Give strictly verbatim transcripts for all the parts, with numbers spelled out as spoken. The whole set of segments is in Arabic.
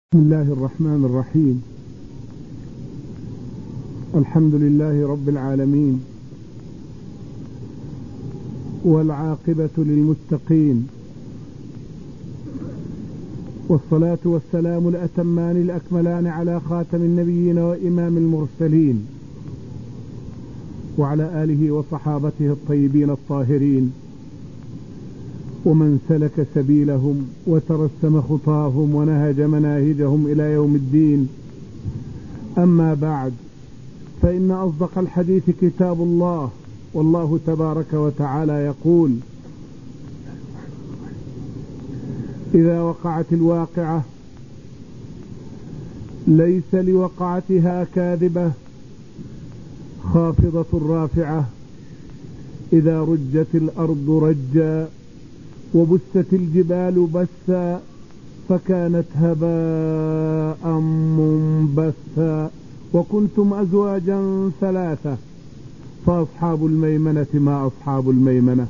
بسم الله الرحمن الرحيم. الحمد لله رب العالمين، والعاقبة للمتقين، والصلاة والسلام الأتمان الأكملان على خاتم النبيين وإمام المرسلين، وعلى آله وصحابته الطيبين الطاهرين، ومن سلك سبيلهم وترسم خطاهم ونهج مناهجهم إلى يوم الدين. أما بعد، فإن أصدق الحديث كتاب الله، والله تبارك وتعالى يقول: إذا وقعت الواقعة ليس لوقعتها كاذبة خافضة رافعة، إذا رجت الأرض رجا وبست الجبال بسا فكانت هباء منبثا، وكنتم أزواجا ثلاثة فأصحاب الميمنة ما أصحاب الميمنة،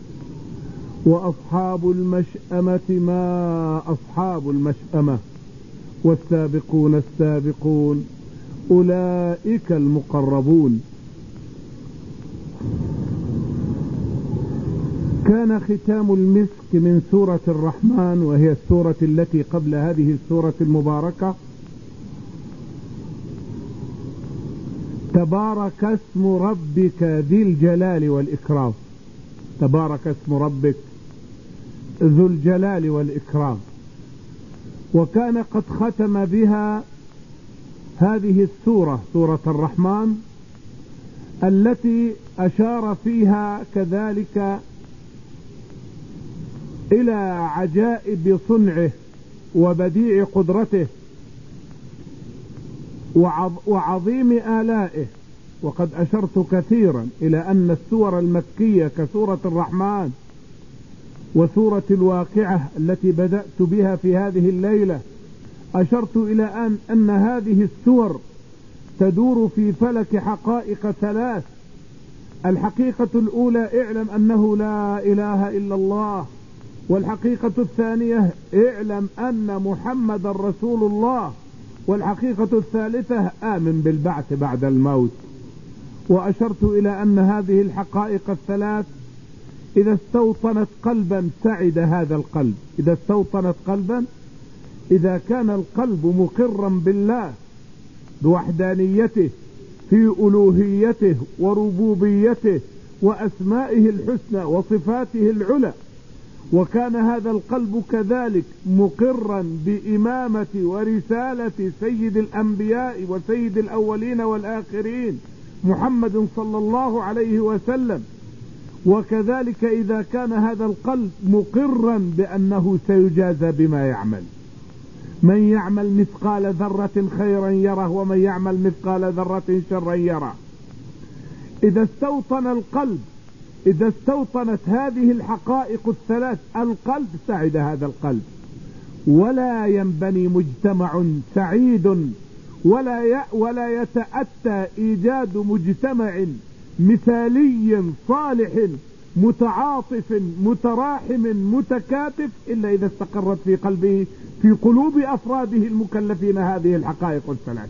وأصحاب المشأمة ما أصحاب المشأمة، والسابقون السابقون أولئك المقربون. كان ختام المسك من سورة الرحمن، وهي السورة التي قبل هذه السورة المباركة: تبارك اسم ربك ذي الجلال والإكرام. تبارك اسم ربك ذو الجلال والإكرام. وكان قد ختم بها هذه السورة، سورة الرحمن، التي أشار فيها كذلك إلى عجائب صنعه وبديع قدرته وعظيم آلائه. وقد أشرت كثيرا إلى أن السور المكية كسورة الرحمن وسورة الواقعة التي بدأت بها في هذه الليلة، أشرت إلى أن, أن هذه السور تدور في فلك حقائق ثلاث. الحقيقة الأولى: اعلم أنه لا إله إلا الله. والحقيقة الثانية: اعلم أن محمد رسول الله. والحقيقة الثالثة: آمن بالبعث بعد الموت. وأشرت إلى أن هذه الحقائق الثلاث إذا استوطنت قلبا سعد هذا القلب. إذا استوطنت قلبا، إذا كان القلب مقرا بالله بوحدانيته في ألوهيته وربوبيته وأسمائه الحسنى وصفاته العلى، وكان هذا القلب كذلك مقرا بإمامة ورسالة سيد الأنبياء وسيد الأولين والآخرين محمد صلى الله عليه وسلم، وكذلك إذا كان هذا القلب مقرا بأنه سيجازى بما يعمل. من يعمل مثقال ذرة خيرا يره، ومن يعمل مثقال ذرة شرا يره. إذا استوطن القلب، إذا استوطنت هذه الحقائق الثلاث القلب، سعد هذا القلب. ولا ينبني مجتمع سعيد ولا ولا يتأتى إيجاد مجتمع مثالي صالح متعاطف متراحم متكاتف إلا إذا استقرت في قلبه، في قلوب أفراده المكلفين، هذه الحقائق الثلاث.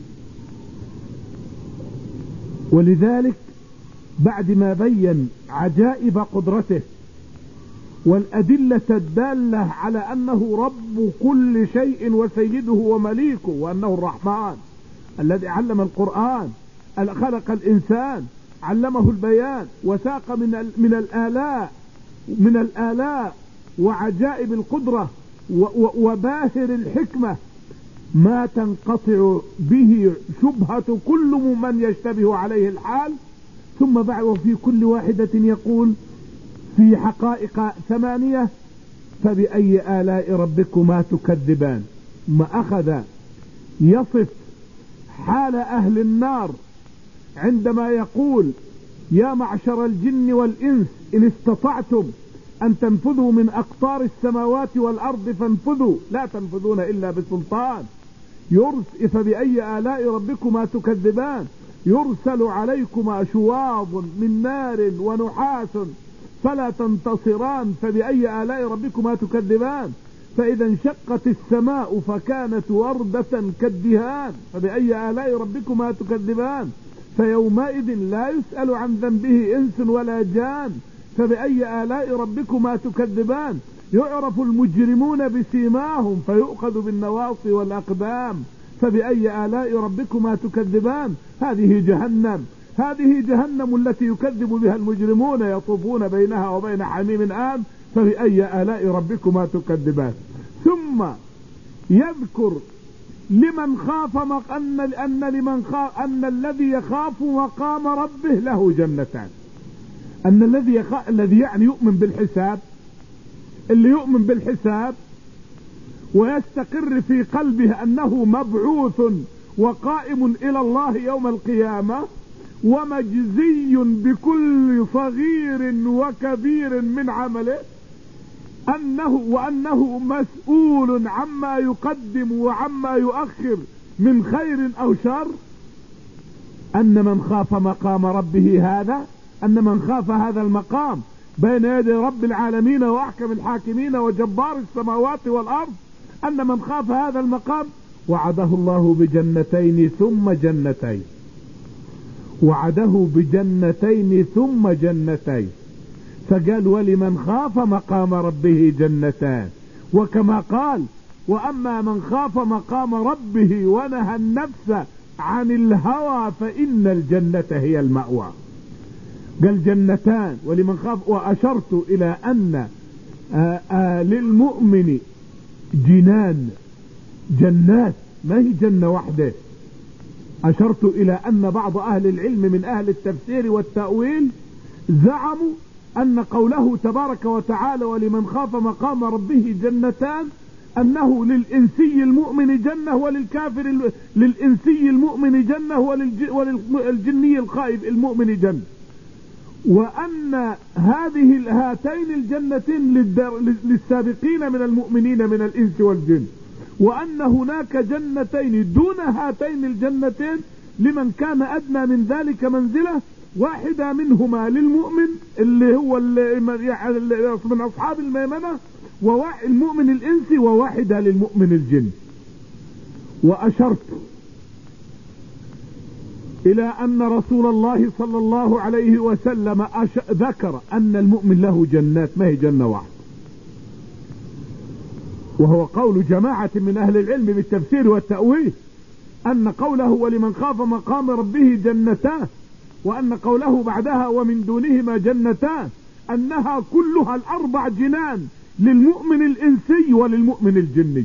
ولذلك بعد ما بين عجائب قدرته والأدلة الدالة على أنه رب كل شيء وسيده ومليكه، وأنه الرحمن الذي علم القرآن، خلق الإنسان، علمه البيان، وساق من من الآلاء من الآلاء وعجائب القدرة وباهر الحكمة ما تنقطع به شبهة كل من يشتبه عليه الحال. ثم بعد وفي كل واحدة يقول في حقائق ثمانية: فبأي آلاء ربكما تكذبان. ما أخذ يصف حال أهل النار عندما يقول: يا معشر الجن والإنس إن استطعتم أن تنفذوا من أقطار السماوات والأرض فانفذوا لا تنفذون إلا بسلطان. يرسل فبأي آلاء ربكما تكذبان يرسل عليكما شواظ من نار ونحاس فلا تنتصران. فبأي آلاء ربكما تكذبان. فإذا انشقت السماء فكانت وردة كالدهان فبأي آلاء ربكما تكذبان فيومئذ لا يسأل عن ذنبه إنس ولا جان فبأي آلاء ربكما تكذبان يعرف المجرمون بسيماهم فيؤخذ بالنواصي والأقدام فبأي آلاء ربكما تكذبان هذه جهنم هذه جهنم التي يكذب بها المجرمون يطوفون بينها وبين حميم آن فبأي آلاء ربكما تكذبان. ثم يذكر لمن خاف مق... أن... أن لمن خاف أن الذي يخاف مقام ربه له جنتان. أن الذي يخاف الذي يعني يؤمن بالحساب اللي يؤمن بالحساب ويستقر في قلبه أنه مبعوث وقائم إلى الله يوم القيامة ومجزي بكل صغير وكبير من عمله أنه وأنه مسؤول عما يقدم وعما يؤخر من خير أو شر. أن من خاف مقام ربه هذا أن من خاف هذا المقام بين يدي رب العالمين وأحكم الحاكمين وجبار السماوات والأرض أن من خاف هذا المقام وعده الله بجنتين ثم جنتين وعده بجنتين ثم جنتين فقال ولمن خاف مقام ربه جنتان وكما قال وأما من خاف مقام ربه ونهى النفس عن الهوى فإن الجنة هي المأوى. قال جنتان ولمن خاف وأشرت إلى أن آآ آآ للمؤمن جنان جنات ما هي جنة واحدة. أشرت إلى أن بعض أهل العلم من أهل التفسير والتأويل زعموا أن قوله تبارك وتعالى ولمن خاف مقام ربه جنتان أنه للإنسي المؤمن جنة وللكافر للإنسي المؤمن جنة وللجني الخائف المؤمن جنة وأن هذه هاتين الجنتين للسابقين من المؤمنين من الإنس والجن وأن هناك جنتين دون هاتين الجنتين لمن كان أدنى من ذلك منزلة واحدة منهما للمؤمن اللي هو اللي من أصحاب الميمنة والمؤمن الإنسي وواحدة للمؤمن الجن. وأشرت إلى أن رسول الله صلى الله عليه وسلم ذكر أن المؤمن له جنات ما هي جنة واحدة وهو قول جماعة من أهل العلم بالتفسير والتأويل أن قوله ولمن خاف مقام ربه جنتان وأن قوله بعدها ومن دونهما جنتان أنها كلها الأربع جنان للمؤمن الإنسي وللمؤمن الجني.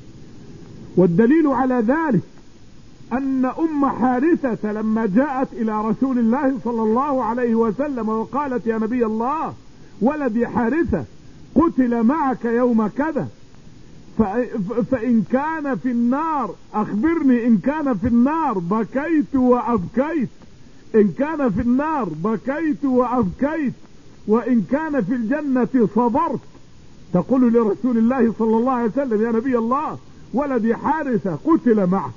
والدليل على ذلك أن أم حارثة لما جاءت إلى رسول الله صلى الله عليه وسلم وقالت يا نبي الله ولدي حارثة قتل معك يوم كذا فإن كان في النار أخبرني إن كان في النار بكيت وأبكيت إن كان في النار بكيت وأبكيت وإن كان في الجنة صبرت. تقول لرسول الله صلى الله عليه وسلم يا نبي الله ولدي حارثة قتل معه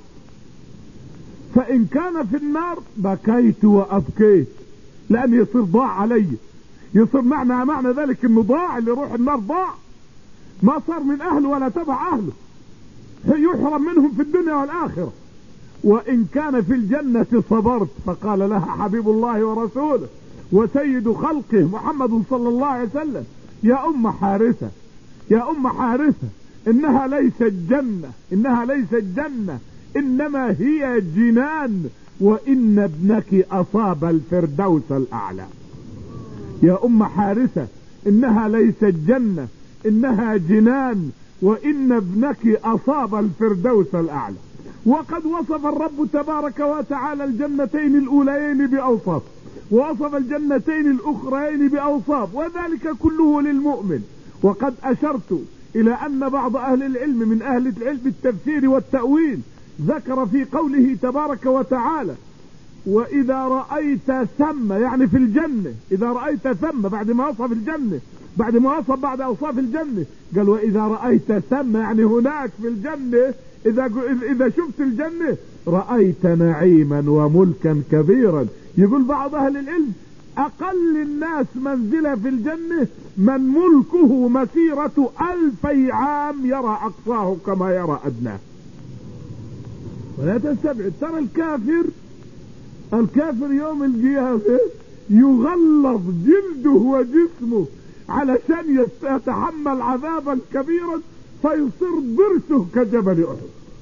فإن كان في النار بكيت وأبكيت لأن يصير ضاع علي يصير معنى معنى ذلك انه ضاع اللي يروح النار ضاع ما صار من أهله ولا تبع أهله يحرم منهم في الدنيا والآخرة. وإن كان في الجنة صبرت فقال لها حبيب الله ورسوله وسيد خلقه محمد صلى الله عليه وسلم يا أم حارثة يا أم حارثة إنها ليست جنة إنها ليست جنة إنما هي جنان وإن ابنك أصاب الفردوس الأعلى. يا أم حارثة إنها ليست جنة إنها جنان وإن ابنك أصاب الفردوس الأعلى. وقد وصف الرب تبارك وتعالى الجنتين الأوليين بأوصاف ووصف الجنتين الأخرين بأوصاف وذلك كله للمؤمن. وقد أشرت إلى أن بعض أهل العلم من أهل العلم التفسير والتأويل ذكر في قوله تبارك وتعالى وإذا رأيت ثم يعني في الجنة إذا رأيت ثم بعد ما وصف الجنة بعد ما وصف بعد أوصاف الجنة قال وإذا رأيت ثم يعني هناك في الجنة إذا إذا شفت الجنة رأيت نعيما وملكا كبيرا. يقول بعض أهل العلم أقل الناس منزلة في الجنة من ملكه مسيرة ألفي عام يرى أقصاه كما يرى أدناه. ولا تستبعد، ترى الكافر الكافر يوم القيامة يغلظ جلده وجسمه علشان يتحمل عذابا كبيرا فيصير ضرسه كجبل أحد،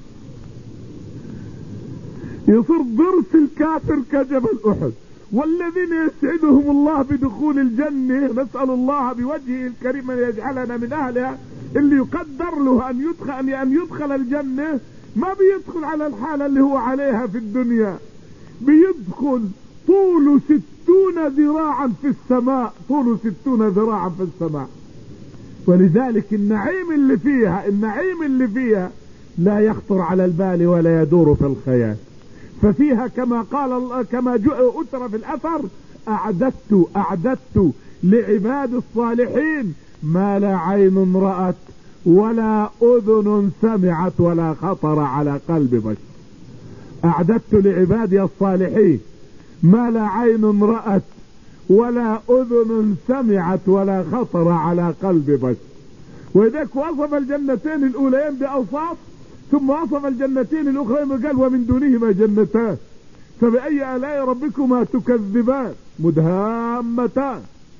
يصير ضرس الكافر كجبل أحد. والذين يسعدهم الله بدخول الجنة نسأل الله بوجهه الكريم أن يجعلنا من أهلها، اللي يقدر له أن يدخل أن يدخل الجنة ما بيدخل على الحالة اللي هو عليها في الدنيا، بيدخل طوله ستون ذراعا في السماء، طوله ستون ذراعا في السماء. ولذلك النعيم اللي فيها النعيم اللي فيها لا يخطر على البال ولا يدور في الخيال. ففيها كما قال الله كما أتر في الأثر أعددت أعددت لعباد الصالحين ما لا عين رأت ولا أذن سمعت ولا خطر على قلب بشر. أعددت لعبادي الصالحين ما لا عين رأت ولا أذن سمعت ولا خطر على قلب بشر. وذلك وصف الجنتين الأوليين بأوصاف، ثم وصف الجنتين الأخرين وقال ومن دونهما جنتان فبأي آلاء ربكما تكذبان مدهامتان.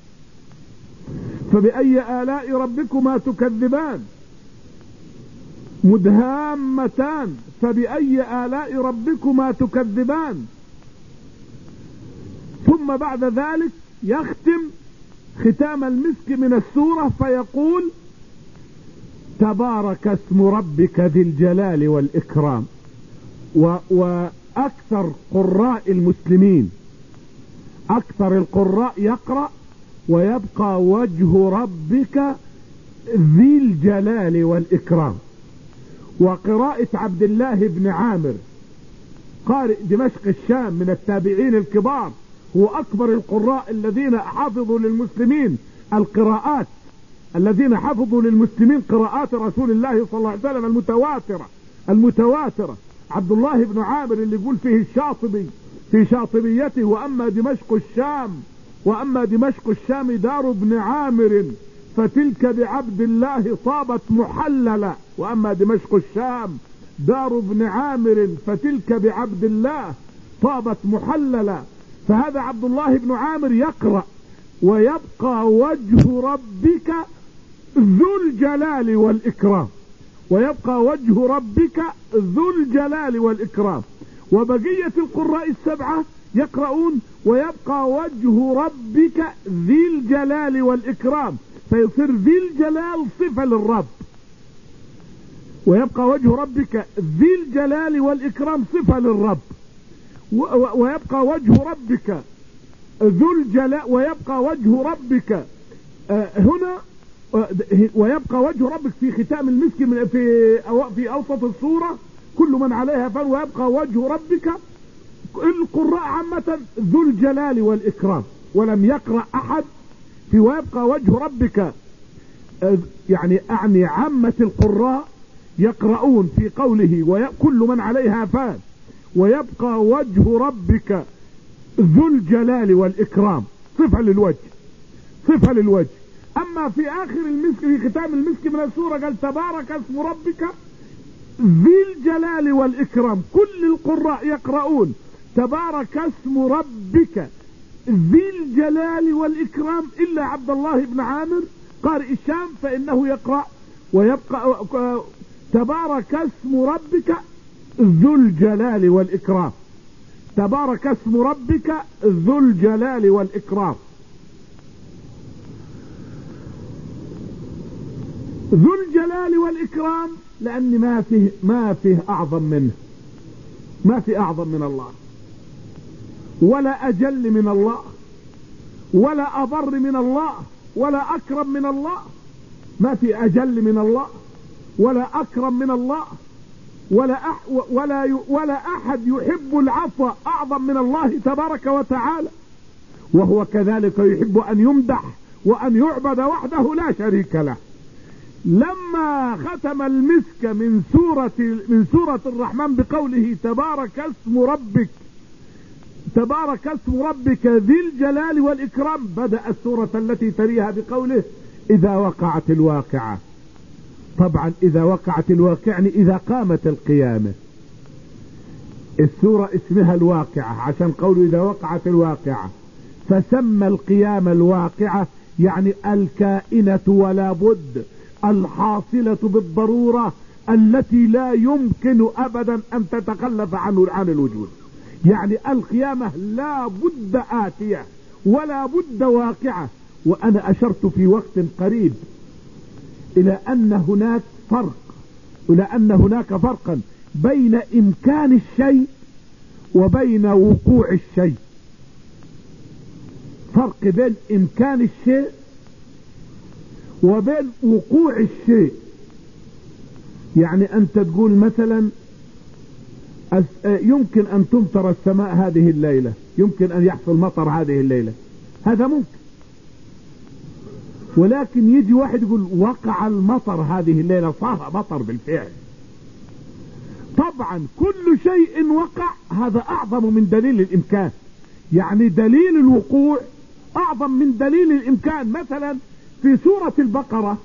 فبأي آلاء ربكما تكذبان مدهامتان فبأي آلاء ربكما تكذبان. ثم بعد ذلك يختم ختام المسك من السورة فيقول تبارك اسم ربك ذي الجلال والإكرام. و وأكثر قراء المسلمين أكثر القراء يقرأ ويبقى وجه ربك ذي الجلال والإكرام. وقراءة عبد الله بن عامر قارئ دمشق الشام من التابعين الكبار، هو أكبر القراء الذين حافظوا للمسلمين القراءات الذين حفظوا للمسلمين قراءات رسول الله صلى الله عليه وسلم المتواترة المتواترة عبد الله بن عامر اللي يقول فيه الشاطبي في شاطبيته وأما دمشق الشام وأما دمشق الشام دار ابن عامر فتلك بعبد الله طابت محللة. وأما دمشق الشام دار ابن عامر فتلك بعبد الله طابت محللة. فهذا عبد الله بن عامر يقرأ ويبقى وجه ربك ذو الجلال والإكرام ويبقى وجه ربك ذو الجلال والإكرام. وبقية القراء السبعة يقرؤون ويبقى وجه ربك ذي الجلال والإكرام، فيصير ذي الجلال صفة للرب، ويبقى وجه ربك ذي الجلال والإكرام صفة للرب. ويبقى وجه ربك ذو الجلال ويبقى وجه ربك آه هنا آه ويبقى وجه ربك في ختام المسك من في أو في أوسط السورة كل من عليها فان. ويبقى وجه ربك القراء عامة ذو الجلال والإكرام، ولم يقرأ أحد في ويبقى وجه ربك آه يعني أعني عامة القراء يقرؤون في قوله وكل من عليها فان ويبقى وجه ربك ذو الجلال والإكرام صفة للوجه صفة للوجه. أما في آخر المسك في ختام المسك من السورة قال تبارك اسم ربك ذي الجلال والإكرام. كل القراء يقرؤون تبارك اسم ربك ذي الجلال والإكرام إلا عبد الله بن عامر قارئ الشام فإنه يقرأ ويبقى تبارك اسم ربك ذو الجلال والإكرام. تبارك اسم ربك ذو الجلال والإكرام. ذو الجلال والإكرام لأن ما فيه ما فيه أعظم منه، ما في أعظم من الله ولا أجل من الله ولا أبر من الله ولا أكرم من الله. ما في أجل من الله ولا أكرم من الله ولا أح ولا ولا أحد يحب العفو أعظم من الله تبارك وتعالى، وهو كذلك يحب أن يمدح وأن يعبد وحده لا شريك له. لما ختم المسك من سورة من سورة الرحمن بقوله تبارك اسم ربك تبارك اسم ربك ذي الجلال والإكرام. بدأ السورة التي تليها بقوله إذا وقعت الواقعة. طبعا إذا وقعت الواقعة يعني إذا قامت القيامة. السورة اسمها الواقعة عشان قوله إذا وقعت الواقعة، فسمى القيامة الواقعة يعني الكائنة ولا بد، الحاصلة بالضرورة، التي لا يمكن أبدا أن تتخلف عنه عن الوجود. يعني القيامة لا بد آتية ولا بد واقعة. وأنا أشرت في وقت قريب إلى أن هناك فرق إلى أن هناك فرقا بين إمكان الشيء وبين وقوع الشيء. فرق بين إمكان الشيء وبين وقوع الشيء. يعني أنت تقول مثلا يمكن أن تمطر السماء هذه الليلة، يمكن أن يحصل مطر هذه الليلة، هذا ممكن. ولكن يجي واحد يقول وقع المطر هذه الليلة، صار مطر بالفعل. طبعا كل شيء وقع هذا أعظم من دليل الإمكان. يعني دليل الوقوع أعظم من دليل الإمكان. مثلا في سورة البقرة،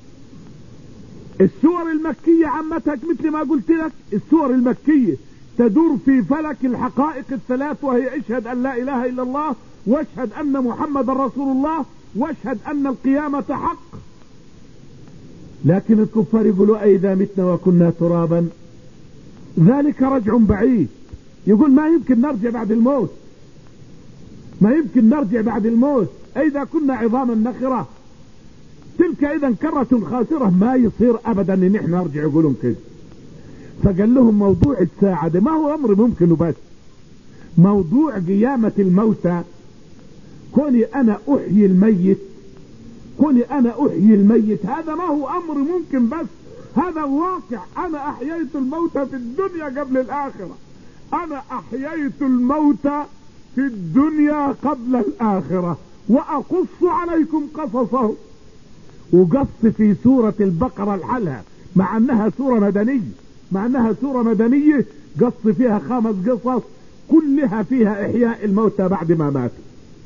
السور المكية عامتها مثل ما قلت لك، السور المكية تدور في فلك الحقائق الثلاث، وهي اشهد أن لا إله إلا الله، واشهد أن محمد رسول الله، واشهد أن القيامة حق. لكن الكفار يقولوا أئذا متنا وكنا ترابا ذلك رجع بعيد. يقول ما يمكن نرجع بعد الموت، ما يمكن نرجع بعد الموت، أئذا كنا عظاما نخرة تلك إذا كرة خاسرة، ما يصير أبدا إن احنا نرجع. يقولون كذا. فقال لهم موضوع الساعة ده ما هو أمر ممكن بس. موضوع قيامة الموتى، كوني أنا أحيي الميت كوني أنا أحيي الميت هذا ما هو أمر ممكن بس، هذا واقع. أنا أحييت الموتى في الدنيا قبل الآخرة، أنا أحييت الموتى في الدنيا قبل الآخرة، وأقص عليكم قصصه. وقص في سورة البقرة الحلها، مع أنها سورة مدنية مع أنها سورة مدنية قص فيها خمس قصص كلها فيها إحياء الموتى بعد ما ماتوا.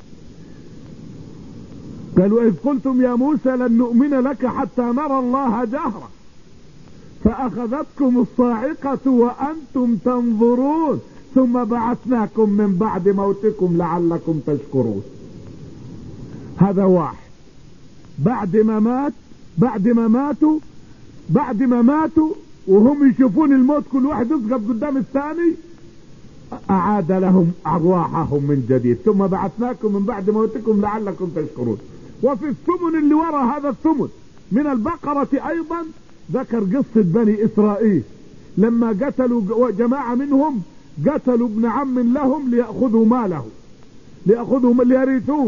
قالوا إذ قلتم يا موسى لن نؤمن لك حتى نرى الله جهرة فأخذتكم الصاعقة وأنتم تنظرون ثم بعثناكم من بعد موتكم لعلكم تشكرون. هذا واحد. بعد ما مات بعد ما ماتوا بعد ما ماتوا وهم يشوفون الموت كل واحد يسقط قدام الثاني، أعاد لهم أرواحهم من جديد ثم بعثناكم من بعد موتكم لعلكم تشكرون. وفي الثمن اللي وراء هذا الثمن من البقرة أيضا ذكر قصة بني إسرائيل لما قتلوا جماعة منهم، قتلوا ابن عم لهم ليأخذوا ماله ليأخذوا ليرثوه.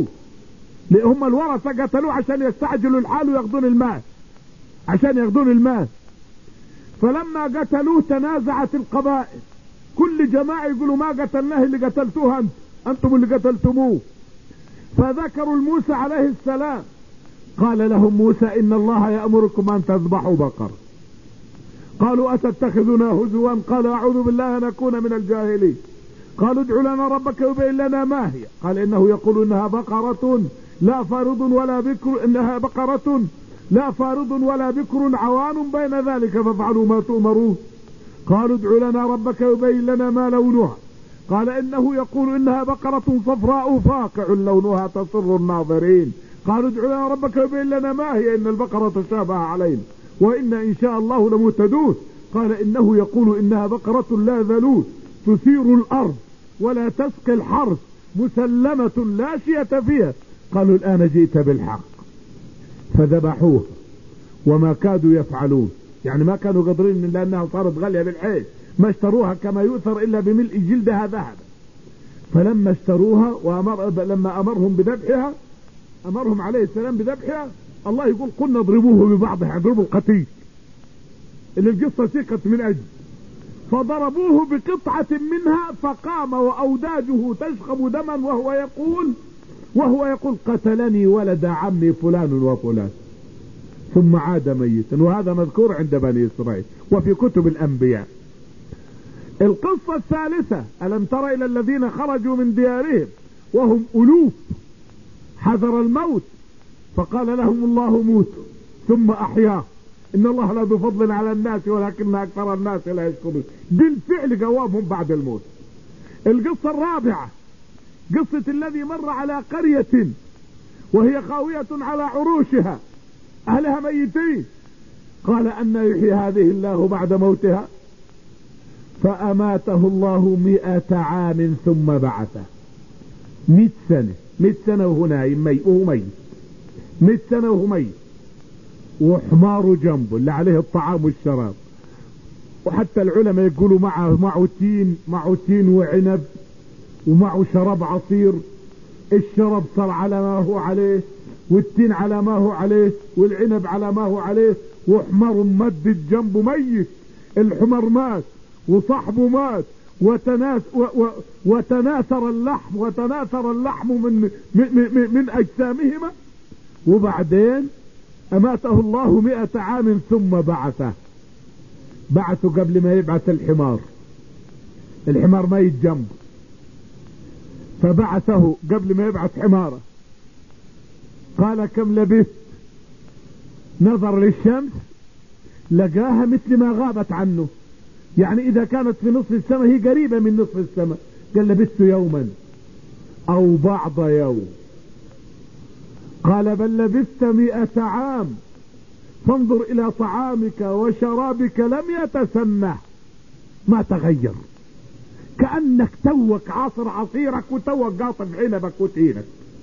هم الورثة قتلوه عشان يستعجلوا الحال وياخذون المال عشان ياخذون المال. فلما قتلوه تنازعت القبائل، كل جماعة يقولوا ما قتلناه اللي قتلتوه أنت أنتم اللي قتلتموه. فذكروا الموسى عليه السلام، قال لهم موسى إن الله يأمركم أن تذبحوا بقر. قالوا أتتخذنا هزوا؟ قال أعوذ بالله أن أكون من الجاهلين. قالوا ادع لنا ربك يبين لنا ما هي. قال إنه يقول إنها بقرة لا فارض ولا بكر إنها بقرة لا فارض ولا بكر عوان بين ذلك فافعلوا ما تؤمرون. قالوا ادع لنا ربك يبين لنا ما لونها. قال إنه يقول إنها بقرة صفراء فاقع لونها تسر الناظرين. قالوا ادع لنا ربك يبين لنا ما هي إن البقرة تشابه علينا وإن إن شاء الله لمهتدون. قال إنه يقول إنها بقرة لا ذلول تثير الأرض ولا تسقي الحرث مسلمة لا شية فيها. قالوا الآن جئت بالحق. فذبحوها وما كادوا يفعلون، يعني ما كانوا قادرين لأنها صارت غالية بالحيل، ما اشتروها كما يؤثر إلا بملء جلدها ذهبا. فلما اشتروها وأمر لما أمرهم بذبحها أمرهم عليه السلام بذبحها، الله يقول قلنا اضربوه ببعضها، اضربوا القتيل اللي القصة سيقت من أجل. فضربوه بقطعة منها فقام وأوداجه تشخب دما وهو يقول وهو يقول قتلني ولد عمي فلان وفلان، ثم عاد ميتا. وهذا مذكور عند بني إسرائيل وفي كتب الأنبياء. القصة الثالثة: ألم تر إلى الذين خرجوا من ديارهم وهم ألوف حذر الموت فقال لهم الله موتوا ثم أحياه إن الله لا ذو فضل على الناس ولكن أكثر الناس لا يشكرون. بالفعل جوابهم بعد الموت. القصة الرابعة: قصة الذي مر على قرية وهي خاوية على عروشها أهلها ميتين قال أن يحيي هذه الله بعد موتها فأماته الله مئة عام ثم بعثه. مئة سنة مئة سنة وهو نايم وهو ميت مئة سنة وهو ميت وحماره جنبه اللي عليه الطعام والشراب. وحتى العلماء يقولوا معه معه تين معه تين وعنب ومعه شراب عصير. الشراب صار على ما هو عليه والتين على ما هو عليه والعنب على ما هو عليه وحمار ممدد جنبه ميت. الحمار مات وصاحبه مات وتناس و و وتناثر اللحم وتناثر اللحم من من, من, من أجسامهما. وبعدين أماته الله مئة عام ثم بعثه. بعثه قبل ما يبعث الحمار. الحمار ميت جنبه فبعثه قبل ما يبعث حماره. قال كم لبثت؟ نظر للشمس لقاها مثل ما غابت عنه، يعني إذا كانت في نصف السماء هي قريبة من نصف السماء. قال لبثت يوما أو بعض يوم. قال بل لبثت مئة عام فانظر إلى طعامك وشرابك لم يتسنه ما تغير، كأنك توك عاصر عصيرك وتوك قاطف عنبك وتينك.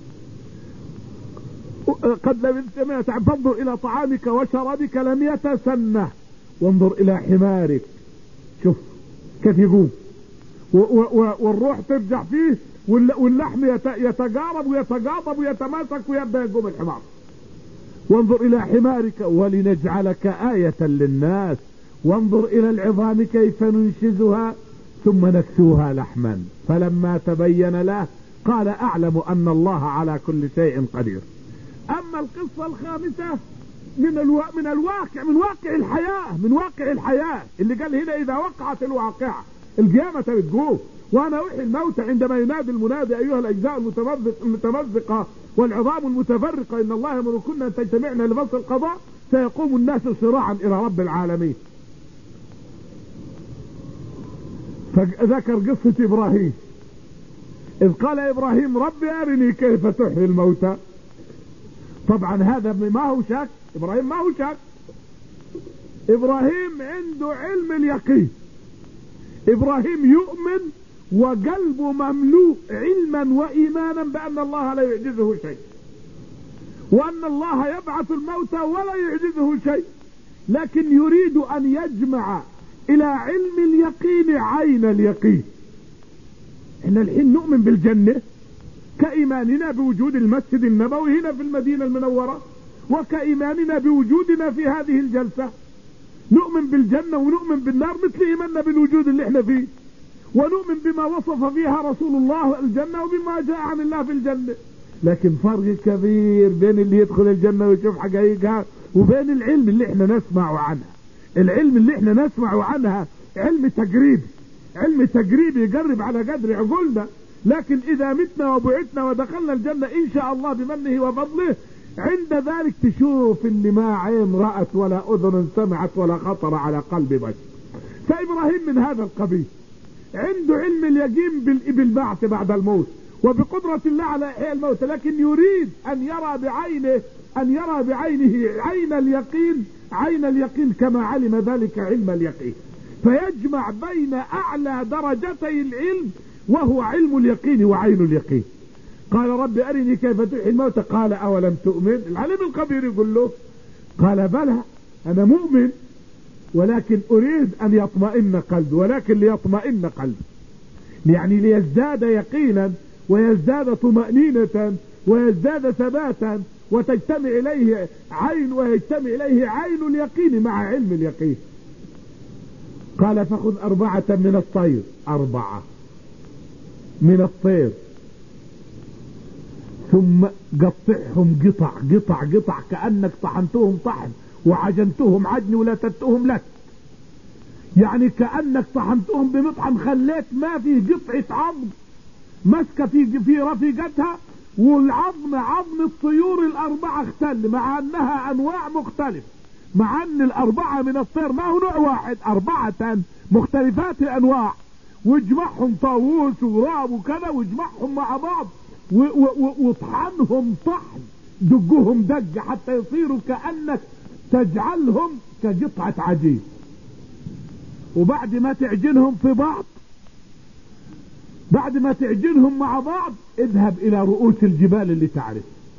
قد لبثت مئة عام فانظر إلى طعامك وشرابك لم يتسنه وانظر إلى حمارك. شوف كيف يقوم والروح ترجع فيه واللحم يتقارب ويتقاطب ويتماسك ويبدأ يقوم الحمار. وانظر إلى حمارك ولنجعلك آية للناس وانظر إلى العظام كيف ننشزها ثم نكسوها لحما فلما تبين له قال أعلم أن الله على كل شيء قدير. أما القصة الخامسة من الو... من الواقع من واقع الحياة من واقع الحياة اللي قال هنا إذا وقعت الواقعة القيامة بتقوم وأنا أحيي الموت عندما ينادي المنادي أيها الأجزاء المتمزقة والعظام المتفرقة إن الله يأمركن أن تجتمعن لفصل القضاء سيقوم الناس صراعا إلى رب العالمين. فذكر قصة إبراهيم إذ قال إبراهيم ربي أرني كيف تحيي الموتى. طبعا هذا ما هو شك، إبراهيم ما هو شك، إبراهيم عنده علم اليقين. إبراهيم يؤمن وقلبه مملوء علما وإيمانا بأن الله لا يعجزه شيء وأن الله يبعث الموتى ولا يعجزه شيء، لكن يريد أن يجمع إلى علم اليقين عين اليقين. احنا الحين نؤمن بالجنة كإيماننا بوجود المسجد النبوي هنا في المدينة المنورة وكإيماننا بوجودنا في هذه الجلسة. نؤمن بالجنة ونؤمن بالنار مثل إيماننا بالوجود اللي احنا فيه، ونؤمن بما وصف فيها رسول الله الجنة وبما جاء عن الله في الجنة. لكن فرق كبير بين اللي يدخل الجنة ويشوف حقائقها وبين العلم اللي احنا نسمع عنها. العلم اللي احنا نسمع عنها علم تجريبي، علم تجريبي يقرب على قدر عقولنا، لكن إذا متنا وبعثنا ودخلنا الجنة إن شاء الله بمنه وفضله عند ذلك تشوف اللي ما عين رأت ولا أذن سمعت ولا خطر على قلب بشر. فإبراهيم من هذا القبيل عنده علم اليقين بالبعث بعد الموت وبقدرة الله على إحياء الموت، لكن يريد أن يرى بعينه أن يرى بعينه عين اليقين عين اليقين كما علم ذلك علم اليقين، فيجمع بين أعلى درجتي العلم وهو علم اليقين وعين اليقين. قال رب أرني كيف تحيي الموتى قال أولم تؤمن. العليم الخبير يقول له قال بلى أنا مؤمن ولكن أريد أن يطمئن قلبي، ولكن ليطمئن قلبي يعني ليزداد يقينا ويزداد طمأنينة ويزداد ثباتا وتجتمع إليه عين ويجتمع إليه عين اليقين مع علم اليقين. قال فخذ أربعة من الطير، أربعة من الطير ثم قطعهم قطع قطع قطع كأنك طحنتهم طحن وعجنتهم عجن ولا تتهم لك، يعني كأنك طحنتهم بمطحن، خليت ما في قطعة عظم مسكة في في رفيقتها، والعظم عظم الطيور الأربعة اختل، مع أنها أنواع مختلفة، مع أن الأربعة من الطير ما هو نوع واحد، أربعة مختلفات الأنواع، واجمعهم طاووس وغراب وكذا، واجمعهم مع بعض وطحنهم طحن، دقهم دق حتى يصيروا كأنك تجعلهم كقطعة عجين. وبعد ما تعجنهم في بعض، بعد ما تعجنهم مع بعض، اذهب الى رؤوس الجبال اللي تعرف.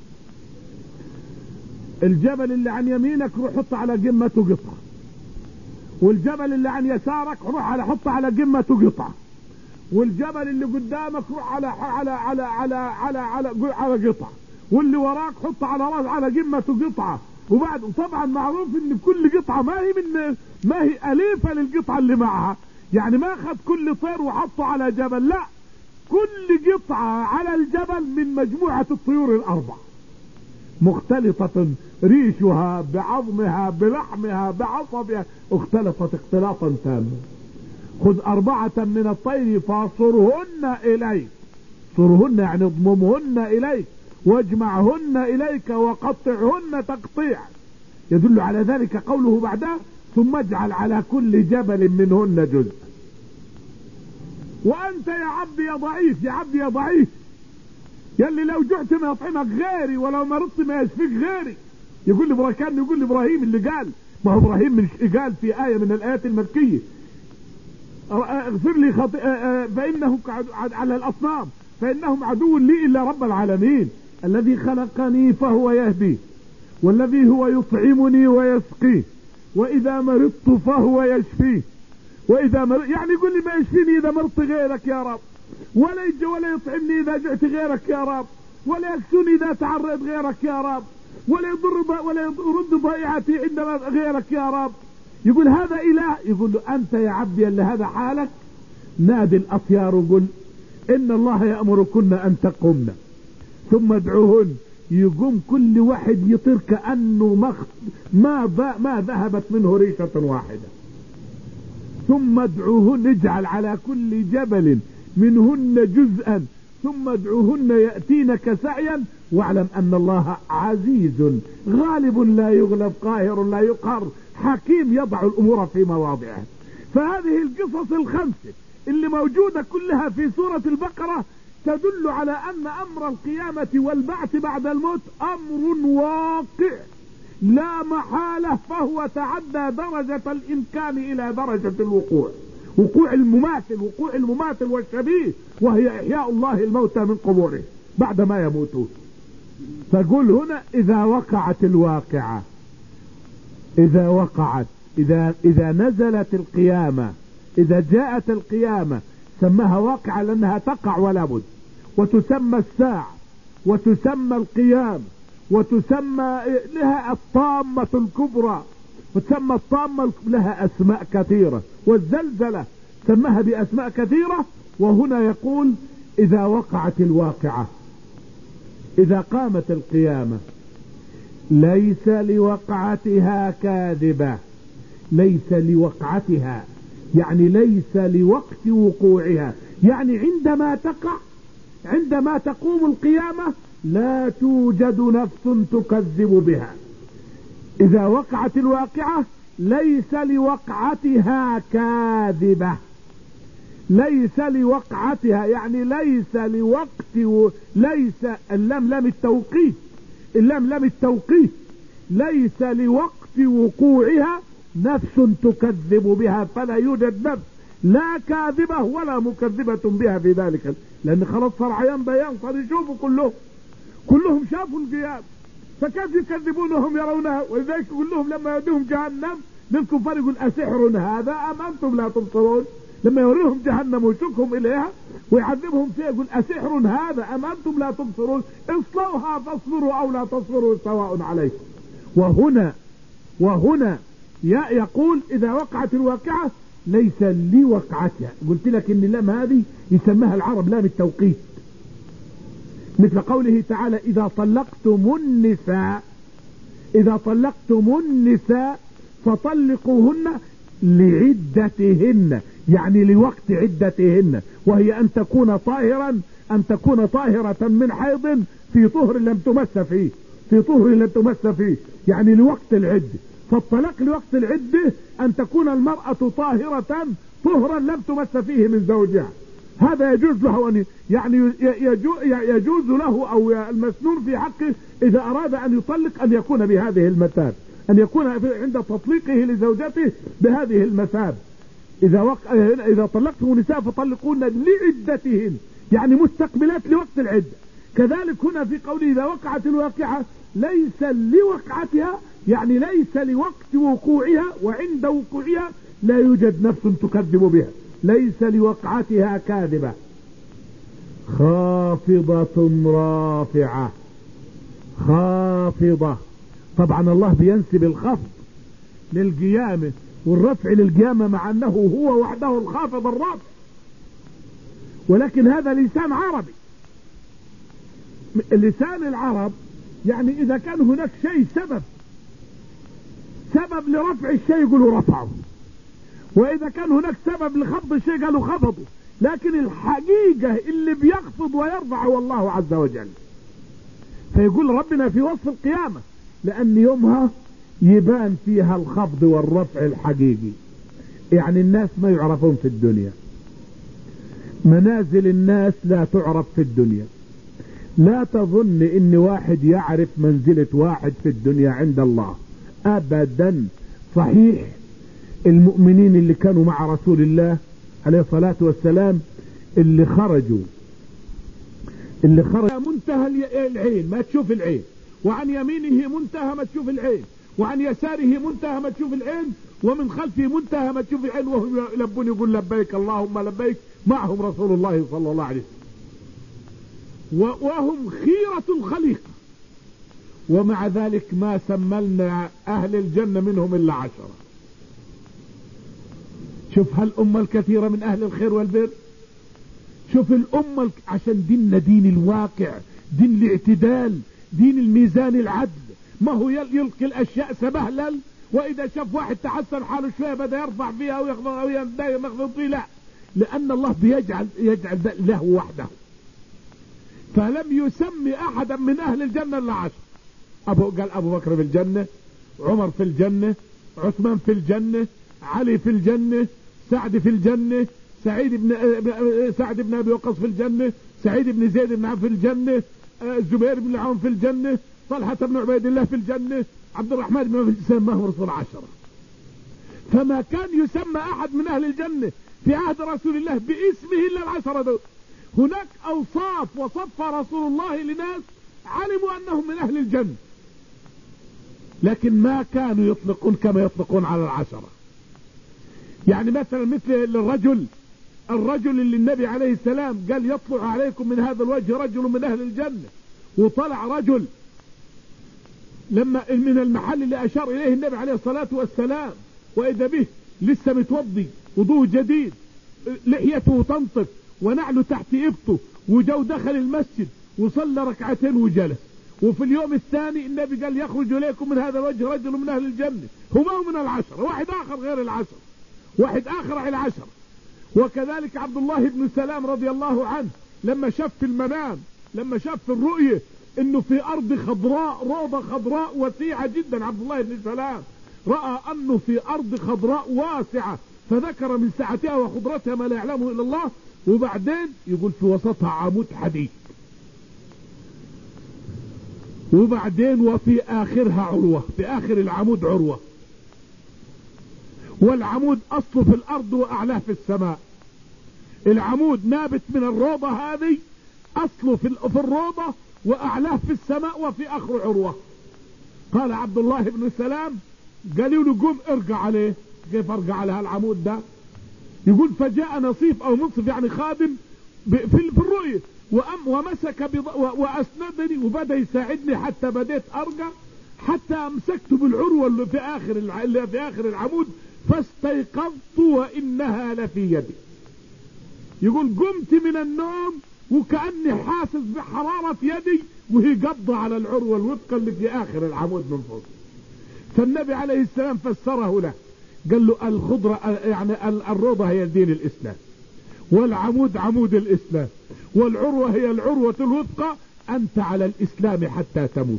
الجبل اللي عن يمينك روح حط على قمته قطعة، والجبل اللي عن يسارك روح على حط على قمته قطعة، والجبل اللي قدامك روح على على على على على على, على قطعة، واللي وراك حط على راس على قمته قطعة. وبعد طبعا معروف ان كل قطعة ما هي من ما هي اليفة للقطعة اللي معها، يعني ما اخذ كل طير وحطه على جبل، لا، كل قطعة على الجبل من مجموعة الطيور الاربع، مختلطة ريشها بعظمها بلحمها بعصبها، اختلطت اختلاطا تاما. خذ أربعة من الطير فاصرهن إليك، صرهن يعني اضممهن إليك، واجمعهن إليك وقطعهن تقطيع. يدل على ذلك قوله بعدها ثم اجعل على كل جبل منهن جزء. وأنت يا عبدي يا ضعيف، يا عبدي يا ضعيف، يلي لو جعت ما يطعمك غيري، ولو مرضت ما يشفيك غيري. يقول لي كان يقول لي إبراهيم اللي قال، ما هو إبراهيم من قال في آية من الآيات المكية اغفر لي خطيئة فإنه على الأصنام فإنهم عدو لي إلا رب العالمين، الذي خلقني فهو يهدي، والذي هو يطعمني ويسقي، وإذا مرضت فهو يشفي، وإذا مرضت يعني يقول لي ما يشفيني إذا مرضت غيرك يا رب، ولا يجي ولا يطعمني إذا جعت غيرك يا رب، ولا يكسوني إذا تعرض غيرك يا رب، ولا يضر ولا يرد ضائعتي عندما غيرك يا رب. يقول هذا إله، يقول له أنت يا عبدي اللي هذا حالك، نادي الأطيار وقل إن الله يأمركن أن تقمن ثم ادعوهن. يقوم كل واحد يطير كأنه مخ ما ما ذهبت منه ريشة واحدة. ثم ادعوهن، اجعل على كل جبل منهن جزءا، ثم ادعوهن يأتينك سعيا، واعلم أن الله عزيز غالب لا يغلب قاهر لا يقهر حكيم يضع الأمور في مواضعها. فهذه القصص الخمسة اللي موجودة كلها في سورة البقرة تدل على أن أمر القيامة والبعث بعد الموت أمر واقع لا محالة، فهو تعدى درجة الإمكان إلى درجة الوقوع، وقوع المماثل، وقوع المماثل والشبيه، وهي إحياء الله الموتى من قبوره بعدما يموتون. فقل هنا إذا وقعت الواقعة، إذا وقعت، إذا إذا نزلت القيامة، إذا جاءت القيامة، سماها واقعة لأنها تقع ولا بد، وتسمى الساعة، وتسمى القيام، وتسمى لها الطامة الكبرى، وتسمى الطامة لها أسماء كثيرة، والزلزلة سماها بأسماء كثيرة. وهنا يقول إذا وقعت الواقعة، إذا قامت القيامة، ليس لوقعتها كاذبة، ليس لوقعتها يعني ليس لوقت وقوعها، يعني عندما تقع، عندما تقوم القيامة لا توجد نفس تكذب بها. إذا وقعت الواقعة ليس لوقعتها كاذبة، ليس لوقعتها يعني ليس لوقت و... ليس اللام لام التوقيت، اللام لام التوقيت، ليس لوقت وقوعها نفس تكذب بها، فلا يوجد نفس لا كاذبة ولا مكذبة بها في ذلك، لأن خلاص صار عيان بيان، صار يشوفوا كلهم، كلهم شافوا القيام، فكيف يكذبونهم يرونها؟ ولذلك يقول لهم لما يدهم جهنم للكفار يقول أسحر هذا أم أنتم لا تبصرون؟ لما يوريهم جهنم ويشكهم إليها ويعذبهم فيها يقول أسحر هذا أم أنتم لا تبصرون؟ اصلوها فاصبروا أو لا تصبروا سواء عليكم. وهنا وهنا يقول إذا وقعت الواقعة ليس لوقعتها. قلت لك إن اللام هذه يسمىها العرب لام التوقيت، مثل قوله تعالى إذا طلقتم النساء، إذا طلقتم النساء فطلقوهن لعدتهن، يعني لوقت عدتهن، وهي ان تكون طاهرا ان تكون طاهرة من حيض في طهر لم تمس فيه في طهر لم تمس فيه يعني لوقت العدة. فالطلاق لوقت العدة ان تكون المرأة طاهرة طهرا لم تمس فيه من زوجها. هذا يجوز له أن يعني يجوز له او المسنون في حقه اذا اراد ان يطلق ان يكون بهذه المثاب، ان يكون عند تطليقه لزوجته بهذه المثاب. اذا وق... اذا طلقتم نساء فطلقون لعدتهن، يعني مستقبلات لوقت العدة. كذلك هنا في قوله اذا وقعت الواقعة ليس لوقعتها، يعني ليس لوقت وقوعها، وعند وقوعها لا يوجد نفس تكذب بها، ليس لوقعتها كاذبة. خافضة رافعة، خافضة، طبعا الله بينسب الخفض للقيامة والرفع للقيامة مع انه هو وحده الخافض الرافع، ولكن هذا لسان عربي. لسان العرب يعني اذا كان هناك شيء سبب سبب لرفع الشيء يقولوا رفعه، واذا كان هناك سبب لخفض الشيء قالوا خفضه، لكن الحقيقة اللي بيخفض ويرفع هو الله عز وجل. فيقول ربنا في وصف القيامة لان يومها يبان فيها الخفض والرفع الحقيقي، يعني الناس ما يعرفون في الدنيا، منازل الناس لا تعرف في الدنيا. لا تظن ان واحد يعرف منزلة واحد في الدنيا عند الله ابدا. صحيح المؤمنين اللي كانوا مع رسول الله عليه الصلاة والسلام اللي خرجوا اللي خرج منتهى العين ما تشوف العين، وعن يمينه منتهى ما تشوف العين، وعن يساره منتهى ما تشوف العين، ومن خلفه منتهى ما تشوف العين، وهم يلبون يقول لبيك اللهم لبيك، معهم رسول الله صلى الله عليه وسلم، وهم خيرة الخليقة، ومع ذلك ما سملنا أهل الجنة منهم إلا عشرة. شوف هالأمة الكثيرة من أهل الخير والبر، شوف الأمة الك... عشان ديننا دين الواقع، دين الاعتدال، دين الميزان العدل، ما هو يلقي الأشياء سبهلل، وإذا شاف واحد تحسن حاله شوية بدأ يرفع فيها أو يخفض أو يخفض فيه، لا، لأن الله بيجعل يجعل له وحده. فلم يسمي أحدا من أهل الجنة إلا عشر. أبو قال أبو بكر في الجنة، عمر في الجنة، عثمان في الجنة، علي في الجنة، سعد في الجنة، سعيد بن سعد بن أبي وقاص في الجنة، سعيد بن زيد بن عوف في الجنة، الزبير بن العوام في الجنة، طلحة بن عبيد الله في الجنة، عبد الرحمن بن عوف سماه رسول عشرة. فما كان يسمى أحد من أهل الجنة في عهد رسول الله باسمه إلا العشرة دول. هناك أوصاف وصفها رسول الله لناس علموا أنهم من أهل الجنة، لكن ما كانوا يطلقون كما يطلقون على العشرة. يعني مثلا مثل الرجل الرجل اللي النبي عليه السلام قال يطلع عليكم من هذا الوجه رجل من أهل الجنة، وطلع رجل لما من المحل اللي أشار إليه النبي عليه الصلاة والسلام، وإذا به لسه متوضي وضوء جديد، لحيته تنطف ونعله تحت إبطه، وجو دخل المسجد وصلى ركعتين وجلس. وفي اليوم الثاني النبي قال يخرج إليكم من هذا الوجه رجل من أهل الجنة، هما من العشرة، واحد آخر غير العشرة، واحد آخر على العشرة. وكذلك عبد الله بن سلام رضي الله عنه لما شاف في المنام، لما شاف في الرؤية انه في ارض خضراء، روضة خضراء وسيعة جدا، عبد الله بن سلام رأى انه في ارض خضراء واسعة، فذكر من سعتها وخضرتها ما لا يعلمه الا الله. وبعدين يقول في وسطها عمود حديد، وبعدين وفي اخرها عروة، في اخر العمود عروة، والعمود اصله في الارض واعلاه في السماء. العمود نابت من الروضة هذه، اصله في الروضة واعلاه في السماء، وفي اخر عروة. قال عبد الله بن سلام قالوا له قم ارجع عليه. كيف ارجع على هالعمود ده؟ يقول فجاء نصيف او منصف يعني خادم في الرؤية وأم ومسك واسندني وبدأ يساعدني حتى بديت ارجع، حتى امسكت بالعروة اللي في اخر اللي في اخر العمود فاستيقظت وانها لفي يدي. يقول قمت من النوم وكأني حاسس بحرارة في يدي وهي قبضة على العروة الوثقة اللي في اخر العمود من فوق. فالنبي عليه السلام فسره له قال له الخضرة يعني الروضة هي دين الإسلام، والعمود عمود الإسلام، والعروة هي العروة الوثقى، أنت على الإسلام حتى تموت.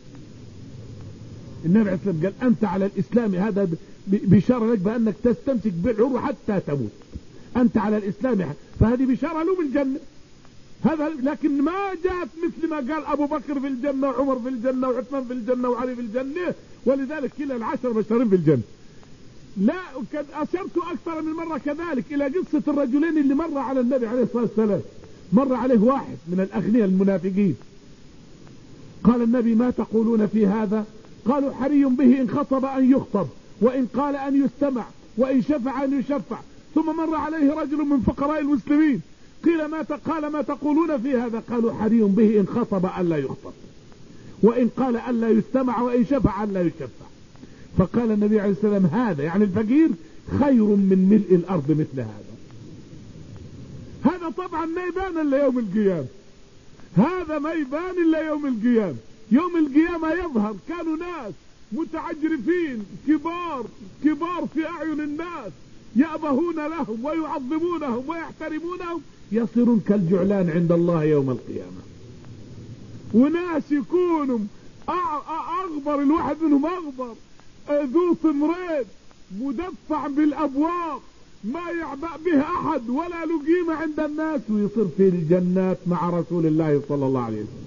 النبي عليه الصلاة والسلام قال أنت على الإسلام، هذا بشارة لك بأنك تستمسك بالعروة حتى تموت، أنت على الإسلام، فهذه بشارة له بالجنة. هذا لكن ما جاءت مثل ما قال أبو بكر في الجنة وعمر في الجنة وعثمان في الجنة وعلي في الجنة، ولذلك كلا العشر مبشرين في الجنة. لا، قد أشرت أكثر من مرة كذلك إلى قصة الرجلين اللي مر على النبي عليه الصلاة والسلام. مر عليه واحد من الأغنياء المنافقين، قال النبي ما تقولون في هذا؟ قالوا حري به إن خطب أن يخطب، وإن قال أن يستمع، وإن شفع أن يشفع. ثم مر عليه رجل من فقراء المسلمين، قيل ما قال ما تقولون في هذا؟ قالوا حري به إن خطب أن لا يخطب، وإن قال أن لا يستمع، وإن شفع أن لا يشفع. فقال النبي عليه السلام هذا يعني الفقير خير من ملء الأرض مثل هذا. هذا طبعا ما يبان إلا يوم القيامة، هذا ما يبان إلا يوم القيامة. يوم القيامة يظهر كانوا ناس متعجرفين كبار كبار في أعين الناس، يأبهون لهم ويعظمونهم ويحترمونهم، يصيرون كالجعلان عند الله يوم القيامة. وناس يكونوا أغبر، الواحد منهم أغبر، ذو طمرين، مدفع بالأبواب، ما يعبأ به أحد ولا له قيمة عند الناس، ويصير في الجنات مع رسول الله صلى الله عليه وسلم.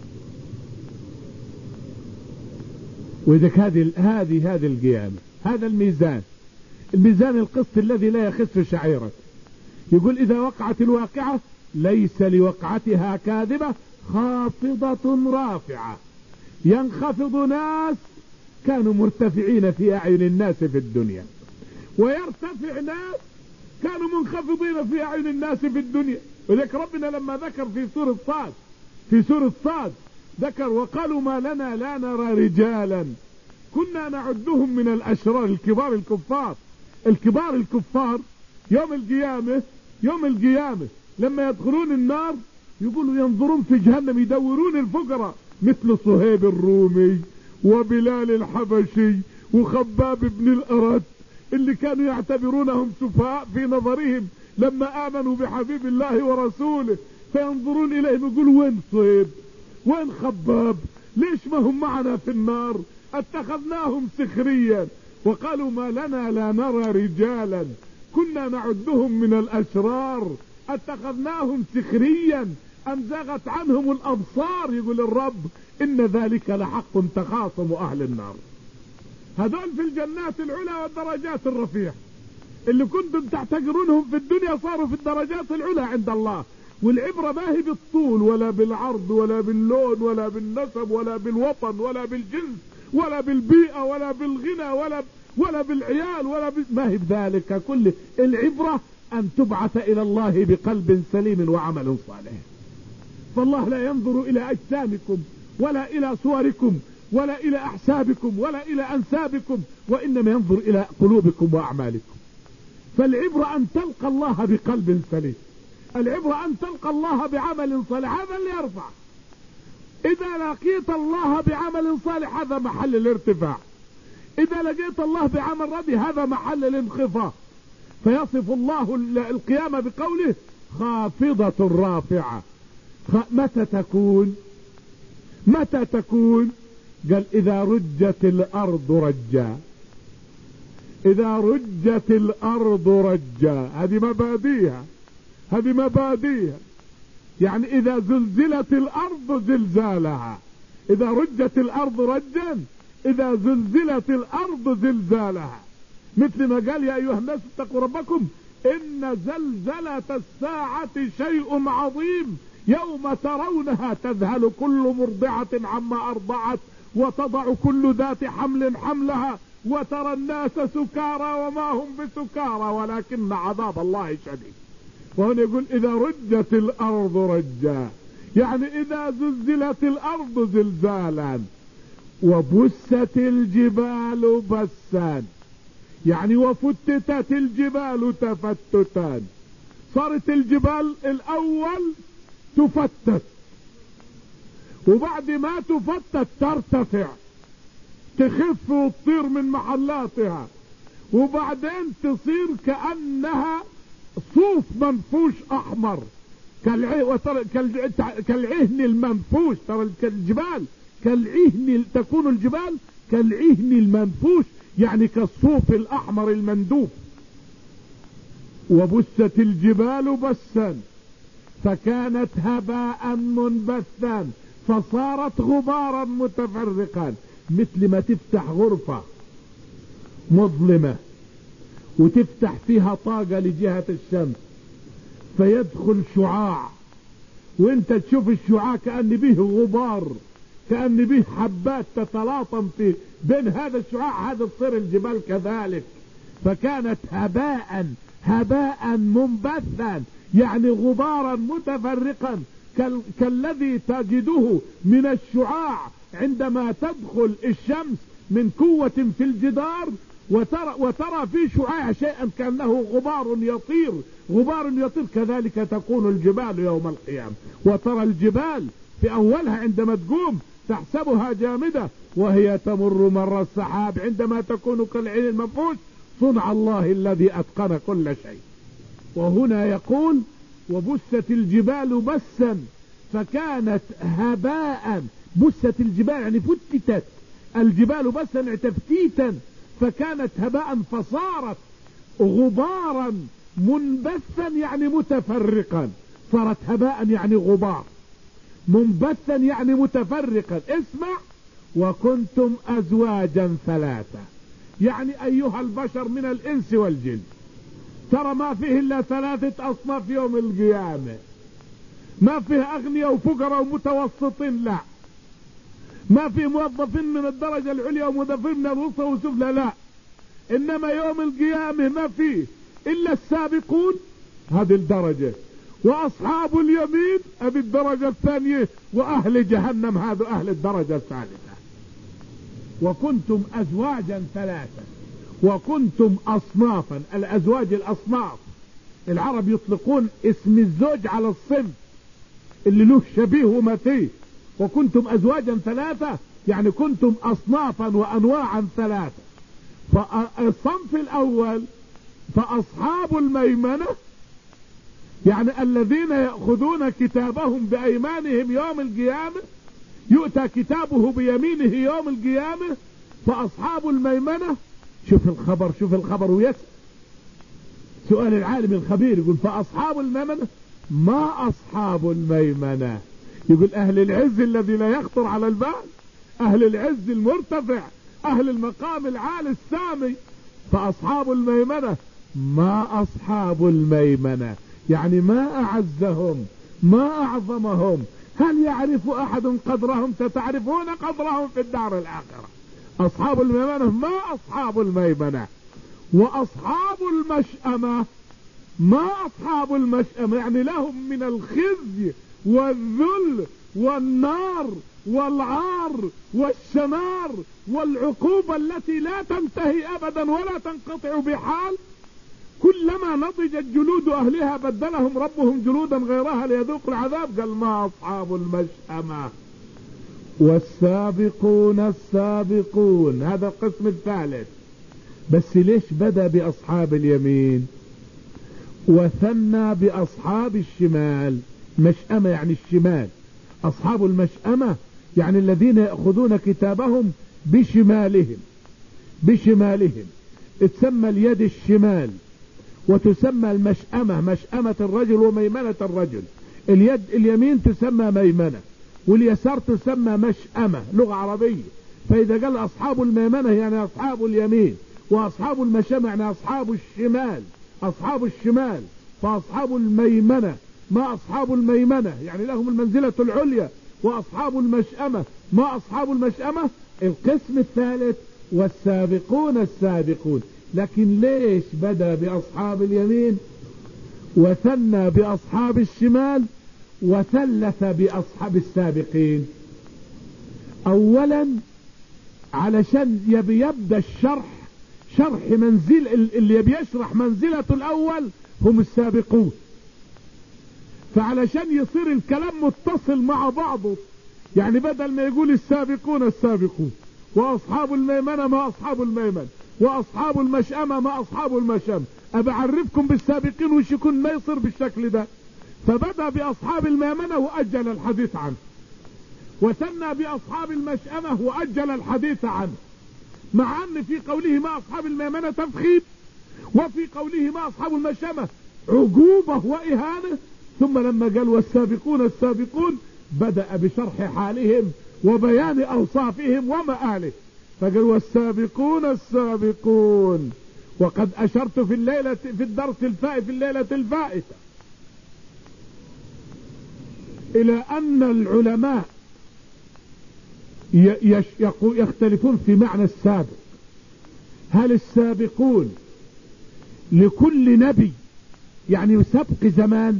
وإذا هذه هذه هذه القيامة، هذا الميزان، الميزان القسط الذي لا يخس شعيرة. يقول إذا وقعت الواقعة ليس لوقعتها كاذبة خافضة رافعة. ينخفض ناس كانوا مرتفعين في أعين الناس في الدنيا، ويرتفع ناس كانوا منخفضين في أعين الناس في الدنيا. ولذلك ربنا لما ذكر في سورة صاد في سورة صاد ذكر وقالوا ما لنا لا نرى رجالا كنا نعدهم من الأشرار، الكبار الكفار الكبار الكفار يوم القيامة يوم القيامة لما يدخلون النار يقولوا ينظرون في جهنم يدورون الفقراء مثل صهيب الرومي وبلال الحبشي وخباب بن الأرد اللي كانوا يعتبرونهم سفهاء في نظرهم لما آمنوا بحبيب الله ورسوله، فينظرون إليهم يقولوا وين صهيب وين خباب، ليش ما هم معنا في النار؟ اتخذناهم سخريا. وقالوا ما لنا لا نرى رجالا كنا نعدهم من الأشرار اتخذناهم سخريا أم زاغت عنهم الأبصار. يقول الرب إن ذلك لحق تخاصم أهل النار. هذول في الجنات العلى والدرجات الرفيعة اللي كنتم تعتقرونهم في الدنيا صاروا في الدرجات العلى عند الله. والعبرة ما هي بالطول ولا بالعرض ولا باللون ولا بالنسب ولا بالوطن ولا بالجنس ولا بالبيئة ولا بالغنى ولا ولا بالعيال ولا ب... ما هي بذلك كله. العبرة أن تبعث إلى الله بقلب سليم وعمل صالح. فالله لا ينظر إلى أجسامكم ولا إلى صوركم ولا إلى أحسابكم ولا إلى أنسابكم، وإنما ينظر إلى قلوبكم وأعمالكم. فالعبرة أن تلقى الله بقلب سليم، العبرة أن تلقى الله بعمل صالح، هذا اللي يرفع. إذا لقيت الله بعمل صالح هذا محل الارتفاع، إذا لقيت الله بعمل ردي هذا محل الانخفاض. فيصف الله القيامة بقوله خافضة رافعة. متى تكون متى تكون قال إذا رجت الأرض رجا، إذا رجت الأرض رجا. هذه مبادئها هذه مبادئها يعني إذا زلزلت الأرض زلزالها، إذا رجت الأرض رجا، إذا زلزلت الأرض زلزالها. مثل ما قال يا أيها الناس اتقوا ربكم إن زلزلة الساعة شيء عظيم يوم ترونها تذهل كل مرضعة عما أرضعت وتضع كل ذات حمل حملها وترى الناس سكارى وما هم بسكارى ولكن عذاب الله شديد. وهنا يقول إذا رجت الأرض رجا، يعني إذا زلزلت الأرض زلزالا، وبست الجبال بسا، يعني وفتتت الجبال تفتتا. صارت الجبال الأول تفتت، وبعد ما تفتت ترتفع تخف وتطير من محلاتها، وبعدين تصير كأنها صوف منفوش احمر كالعهن المنفوش. ترى الجبال كالعهن، تكون الجبال كالعهن المنفوش يعني كالصوف الاحمر المندوب. وبست الجبال بسا فكانت هباء منبثا فصارت غبارا متفرقا. مثل ما تفتح غرفة مظلمة وتفتح فيها طاقة لجهة الشمس فيدخل شعاع، وانت تشوف الشعاع كأن به غبار، كأن به حبات تتلاطم في بين هذا الشعاع. هذا تصير الجبال كذلك. فكانت هباء هباء منبثا يعني غبارا متفرقا كالذي تجده من الشعاع عندما تدخل الشمس من قوة في الجدار، وترى, وترى في شعاع شيئا كأنه غبار يطير غبار يطير. كذلك تكون الجبال يوم القيامة. وترى الجبال في أولها عندما تقوم تحسبها جامدة وهي تمر مر السحاب عندما تكون كالعين المنفوش. صنع الله الذي أتقن كل شيء. وهنا يقول وبست الجبال بسا فكانت هباء. بست الجبال يعني فتتت الجبال بسا يعني تفتيتا، فكانت هباء فصارت غبارا منبثا يعني متفرقا. صارت هباء يعني غبار، منبثا يعني متفرقا. اسمع، وكنتم أزواجا ثلاثة يعني أيها البشر من الإنس والجن. ترى ما فيه إلا ثلاثة أصناف يوم القيامة. ما فيه أغنياء وفقراء ومتوسطين، لا. ما فيه موظفين من الدرجة العليا وموظفين من الوسطى وسفلى، لا. إنما يوم القيامة ما فيه إلا السابقون هذه الدرجة، وأصحاب اليمين هذه الدرجة الثانية، وأهل جهنم هذا أهل الدرجة الثالثة. وكنتم أزواجا ثلاثة وكنتم أصنافا. الأزواج الأصناف. العرب يطلقون اسم الزوج على الصنف اللي له شبيه ومثيل. وكنتم أزواجا ثلاثة يعني كنتم أصنافا وأنواعا ثلاثة. فالصنف الأول فأصحاب الميمنة يعني الذين يأخذون كتابهم بأيمانهم يوم القيامة، يؤتى كتابه بيمينه يوم القيامة. فأصحاب الميمنة، شوف الخبر شوف الخبر ويسأل سؤال العالم الخبير، يقول فأصحاب الميمنة ما أصحاب الميمنة. يقول أهل العز الذي لا يخطر على البال، أهل العز المرتفع، أهل المقام العالي السامي. فأصحاب الميمنة ما أصحاب الميمنة يعني ما أعزهم ما أعظمهم. هل يعرف أحد قدرهم؟ ستعرفون قدرهم في الدار الآخرة. أصحاب الميمنة ما أصحاب الميمنة. وأصحاب المشأمة ما أصحاب المشأمة يعني لهم من الخزي والذل والنار والعار والشمار والعقوبة التي لا تنتهي أبدا ولا تنقطع بحال. كلما نضجت جلود أهلها بدلهم ربهم جلودا غيرها ليذوقوا العذاب. قال ما أصحاب المشأمة. والسابقون السابقون هذا القسم الثالث. بس ليش بدأ بأصحاب اليمين وثنى بأصحاب الشمال؟ مشأمة يعني الشمال. أصحاب المشأمة يعني الذين يأخذون كتابهم بشمالهم بشمالهم. تسمى اليد الشمال وتسمى المشأمة مشأمة الرجل وميمنة الرجل. اليد اليمين تسمى ميمنة واليسار تسمى مشأمة لغة عربية. فإذا قال أصحاب الميمنة يعني أصحاب اليمين، وأصحاب المشأمة يعني أصحاب الشمال أصحاب الشمال. فأصحاب الميمنة ما أصحاب الميمنة يعني لهم المنزلة العليا. وأصحاب المشأمة ما أصحاب المشأمة. القسم الثالث والسابقون السابقون. لكن ليش بدأ بأصحاب اليمين وثنى بأصحاب الشمال وثلث بأصحاب السابقين؟ أولا علشان يبي يبدأ الشرح شرح منزل اللي يبي يشرح منزلة الأول هم السابقون. فعلشان يصير الكلام متصل مع بعضه يعني بدل ما يقول السابقون السابقون وأصحاب الميمنة ما أصحاب الميمنة واصحاب المشأمة ما اصحاب المشأمة. ابعرفكم بالسابقين وش يكون ما يصير بالشكل ده. فبدأ باصحاب الميمنة واجل الحديث عنه، وثنى باصحاب المشأمة واجل الحديث عنه، مع ان في قوله ما اصحاب الميمنة تفخيم، وفي قوله ما اصحاب المشأمة عقوبة واهانة. ثم لما قال والسابقون السابقون بدأ بشرح حالهم وبيان اوصافهم ومآله، فقال والسابقون السابقون. وقد اشرت في الليلة في الدرس الفائت في الليلة الفائتة الى ان العلماء يختلفون في معنى السابق. هل السابقون لكل نبي يعني سبق زمان؟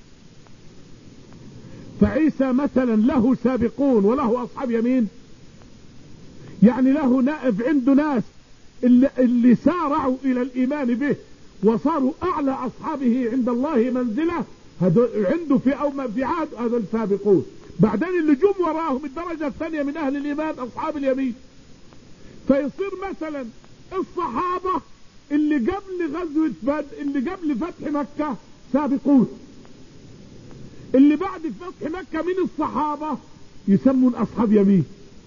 فعيسى مثلا له سابقون وله اصحاب يمين، يعني له نائب عنده ناس اللي, اللي سارعوا الى الايمان به وصاروا اعلى اصحابه عند الله منزله، عنده في او في عهد هذا السابقون. بعدين اللي جم وراهم الدرجة الثانية من اهل الايمان اصحاب اليمين. فيصير مثلا الصحابة اللي قبل غزوة بدر اللي قبل فتح مكة سابقون، اللي بعد فتح مكة من الصحابة يسمون اصحاب يمين.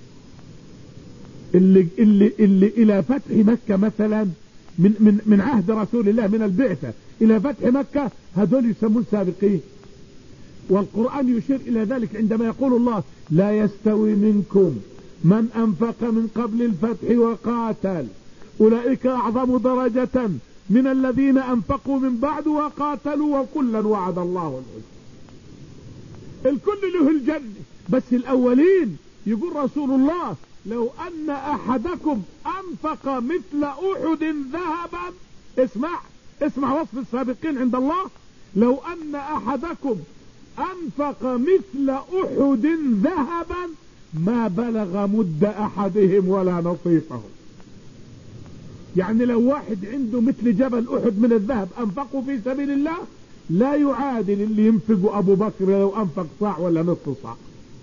اللي اللي اللي الى فتح مكة مثلا من من من عهد رسول الله من البعثة الى فتح مكة هذول يسمون سابقين. والقرآن يشير الى ذلك عندما يقول الله لا يستوي منكم من انفق من قبل الفتح وقاتل اولئك اعظم درجة من الذين انفقوا من بعد وقاتلوا وكلا وعد الله الحسنى. الكل له الجنة، بس الاولين يقول رسول الله لو ان احدكم انفق مثل احد ذهبا، اسمع اسمع وصف السابقين عند الله، لو ان احدكم انفق مثل احد ذهبا ما بلغ مد احدهم ولا نصيفه. يعني لو واحد عنده مثل جبل احد من الذهب انفقه في سبيل الله لا يعادل اللي ينفقه ابو بكر لو انفق صاع ولا نصف صاع.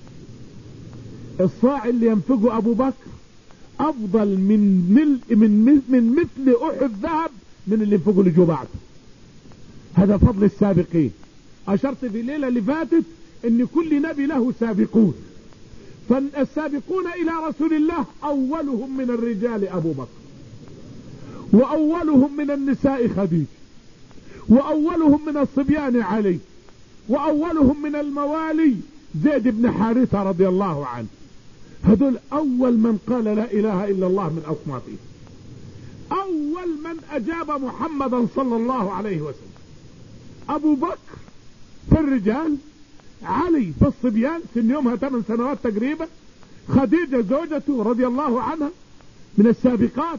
الصاع اللي ينفقه ابو بكر افضل من ملء من من مثل احد ذهب من اللي ينفقه اللي جو بعده. هذا فضل السابقين. اشرت في الليلة اللي فاتت ان كل نبي له سابقون، فالسابقون الى رسول الله اولهم من الرجال ابو بكر، واولهم من النساء خديجة، واولهم من الصبيان علي، واولهم من الموالي زيد بن حارثة رضي الله عنه. هذول اول من قال لا اله الا الله من اصنافه، اول من اجاب محمدا صلى الله عليه وسلم. ابو بكر في الرجال، علي في الصبيان سن يومها ثمان سنوات تقريبا، خديجة زوجته رضي الله عنها من السابقات،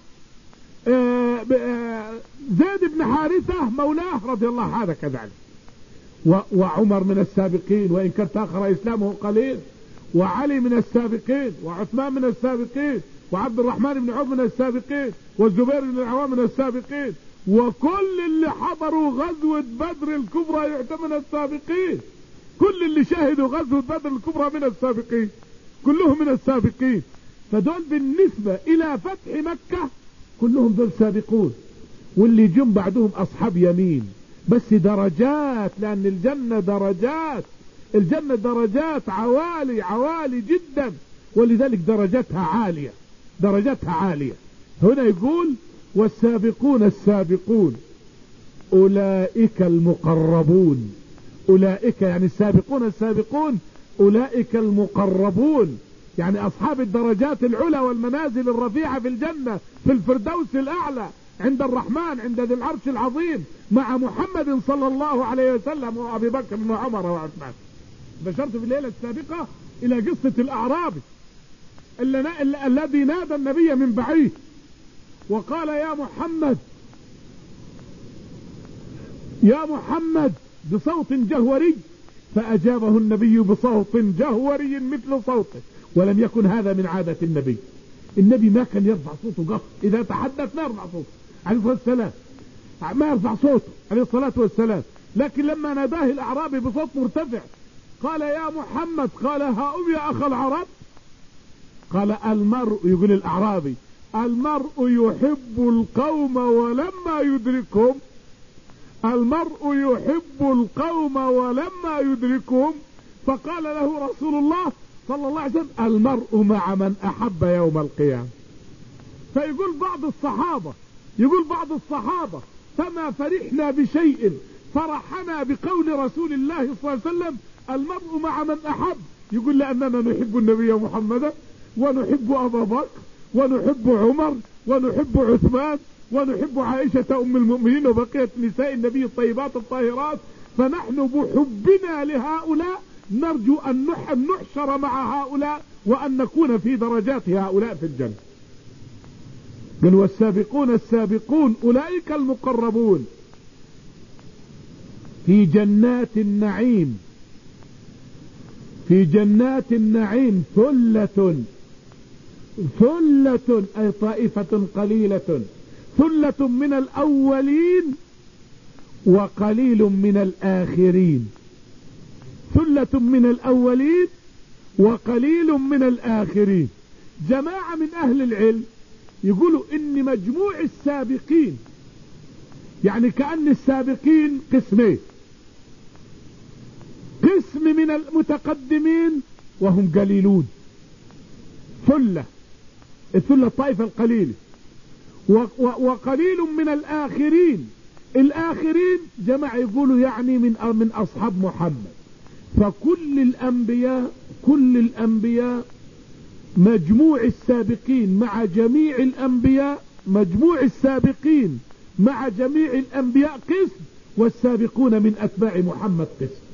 زيد بن حارثة مولاه رضي الله هذا كذلك، وعمر من السابقين وإن كان تأخر إسلامه قليل، وعلي من السابقين، وعثمان من السابقين، وعبد الرحمن بن عوف من السابقين، والزبير بن العوام من السابقين، وكل اللي حضروا غزوة بدر الكبرى يعتبر من السابقين. كل اللي شاهدوا غزوة بدر الكبرى من السابقين، كلهم من السابقين. فدول بالنسبة إلى فتح مكة كلهم دول سابقون، واللي جم بعدهم أصحاب يمين، بس درجات، لأن الجنة درجات، الجنة درجات عوالي عوالي جدا، ولذلك درجاتها عالية، درجاتها عالية. هنا يقول والسابقون السابقون أولئك المقربون. أولئك يعني السابقون السابقون أولئك المقربون، يعني أصحاب الدرجات العلى والمنازل الرفيعة في الجنة في الفردوس الأعلى عند الرحمن عند ذي العرش العظيم مع محمد صلى الله عليه وسلم وأبي بكر وعمر وعثمان. بشرت في الليلة السابقة إلى قصة الأعرابي الذي نادى النبي من بعيد وقال يا محمد يا محمد بصوت جهوري، فأجابه النبي بصوت جهوري مثل صوته، ولم يكن هذا من عادة النبي. النبي ما كان يرفع صوته قط، إذا تحدث ما يرفع صوته عليه الصلاة والسلام، ما يرفع صوته عليه الصلاة والسلام. لكن لما ناداه الأعرابي بصوت مرتفع قال يا محمد، قال هاؤم يا أخ العرب، قال المرء، يقول الأعرابي المرء يحب القوم ولما يدركهم المرء يحب القوم ولما يدركهم فقال له رسول الله صلى الله عليه وسلم المرء مع من أحب يوم القيامة. فيقول بعض الصحابة يقول بعض الصحابة فما فرحنا بشيء فرحنا بقول رسول الله صلى الله عليه وسلم المرء مع من أحب. يقول لأننا نحب النبي محمد ونحب أبا بكر ونحب عمر ونحب عثمان ونحب عائشة أم المؤمنين وبقية نساء النبي الطيبات الطاهرات، فنحن بحبنا لهؤلاء نرجو أن نحشر مع هؤلاء وأن نكون في درجات هؤلاء في الجنة. قال والسابقون السابقون أولئك المقربون في جنات النعيم في جنات النعيم ثلة ثلة أي طائفة قليلة، ثلة من الأولين وقليل من الآخرين، ثلة من الأولين وقليل من الآخرين. جماعة من أهل العلم يقولوا إن مجموع السابقين يعني كأن السابقين قسمين، قسم من المتقدمين وهم قليلون، ثلة الثلة الطائفة القليلة، وقليل من الآخرين. الآخرين جماعة يقولوا يعني من من أصحاب محمد. فكل الأنبياء كل الأنبياء مجموع السابقين مع جميع الأنبياء مجموع السابقين مع جميع الأنبياء قسم، والسابقون من أتباع محمد قسم.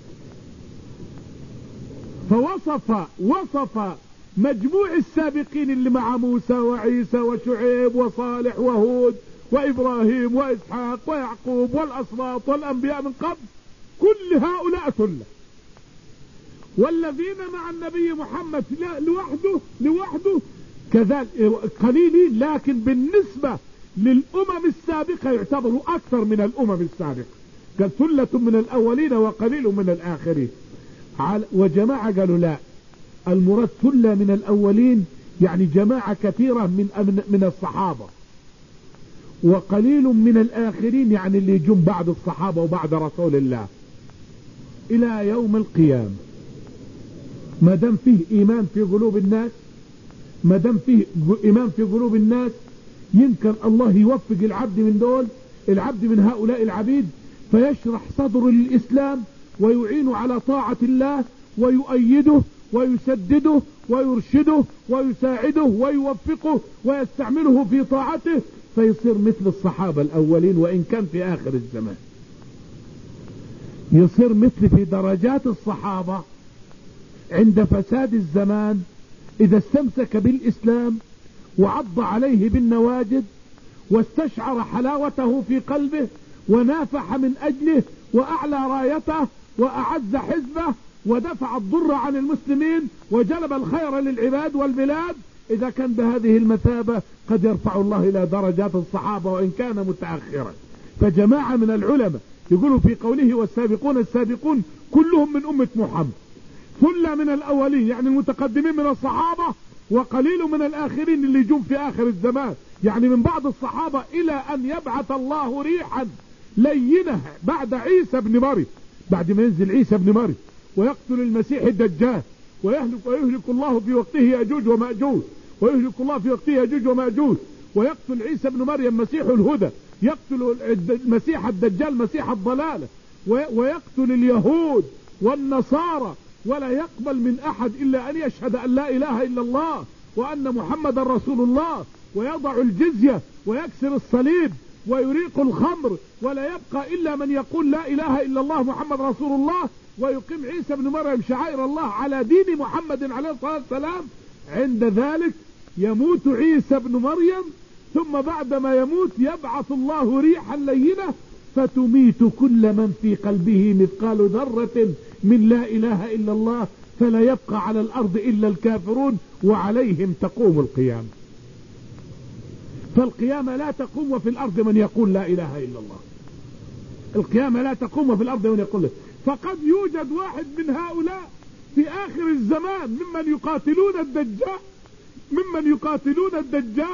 فوصف وصف مجموع السابقين اللي مع موسى وعيسى وشعيب وصالح وهود وإبراهيم وإسحاق ويعقوب والأسباط والأنبياء من قبل، كل هؤلاء ثلة. والذين مع النبي محمد لوحده لوحده كذلك قليلين، لكن بالنسبة للأمم السابقة يعتبروا أكثر من الأمم السابقة. قال ثلة من الأولين وقليل من الآخرين. وجماعة قالوا لا، المراد ثلة من الأولين يعني جماعة كثيرة من من الصحابة، وقليل من الآخرين يعني اللي يجون بعد الصحابة وبعد رسول الله إلى يوم القيامة. ما دام فيه إيمان في قلوب الناس ما دام فيه إيمان في قلوب الناس يمكن الله يوفق العبد من دول العبد من هؤلاء العبيد فيشرح صدره للإسلام ويعين على طاعة الله ويؤيده ويسدده ويرشده ويساعده ويوفقه ويستعمله في طاعته، فيصير مثل الصحابة الأولين وإن كان في آخر الزمان، يصير مثل في درجات الصحابة عند فساد الزمان إذا استمسك بالإسلام وعض عليه بالنواجد واستشعر حلاوته في قلبه ونافح من أجله وأعلى رايته وأعز حزبه ودفع الضر عن المسلمين وجلب الخير للعباد والبلاد، إذا كان بهذه المثابة قد يرفع الله إلى درجات الصحابة وإن كان متأخرا. فجماعة من العلماء يقولوا في قوله والسابقون السابقون كلهم من أمة محمد، ثلة من الأولين يعني المتقدمين من الصحابة، وقليل من الآخرين اللي يجون في آخر الزمان يعني من بعض الصحابة إلى أن يبعث الله ريحا لينة بعد عيسى بن مريم، بعد ما ينزل عيسى بن مريم ويقتل المسيح الدجال ويهلك, ويهلك الله في وقته يأجوج ومأجوج ويهلك الله في وقته يأجوج ومأجوج ويقتل عيسى بن مريم مسيح الهدى، يقتل المسيح الدجال مسيح الضلالة، ويقتل اليهود والنصارى، ولا يقبل من أحد إلا أن يشهد أن لا إله إلا الله وأن محمد رسول الله، ويضع الجزية ويكسر الصليب ويريق الخمر، ولا يبقى إلا من يقول لا إله إلا الله محمد رسول الله، ويقيم عيسى بن مريم شعائر الله على دين محمد عليه الصلاة والسلام. عند ذلك يموت عيسى بن مريم، ثم بعدما يموت يبعث الله ريحا لينة فتميت كل من في قلبه مثقال ذرة من لا إله إلا الله، فلا يبقى على الأرض إلا الكافرون وعليهم تقوم القيامة. فالقيامة لا تقوم وفي الأرض من يقول لا إله إلا الله، القيامة لا تقوم وفي الأرض من يقول له. فقد يوجد واحد من هؤلاء في آخر الزمان ممن يقاتلون الدجال ممن يقاتلون الدجال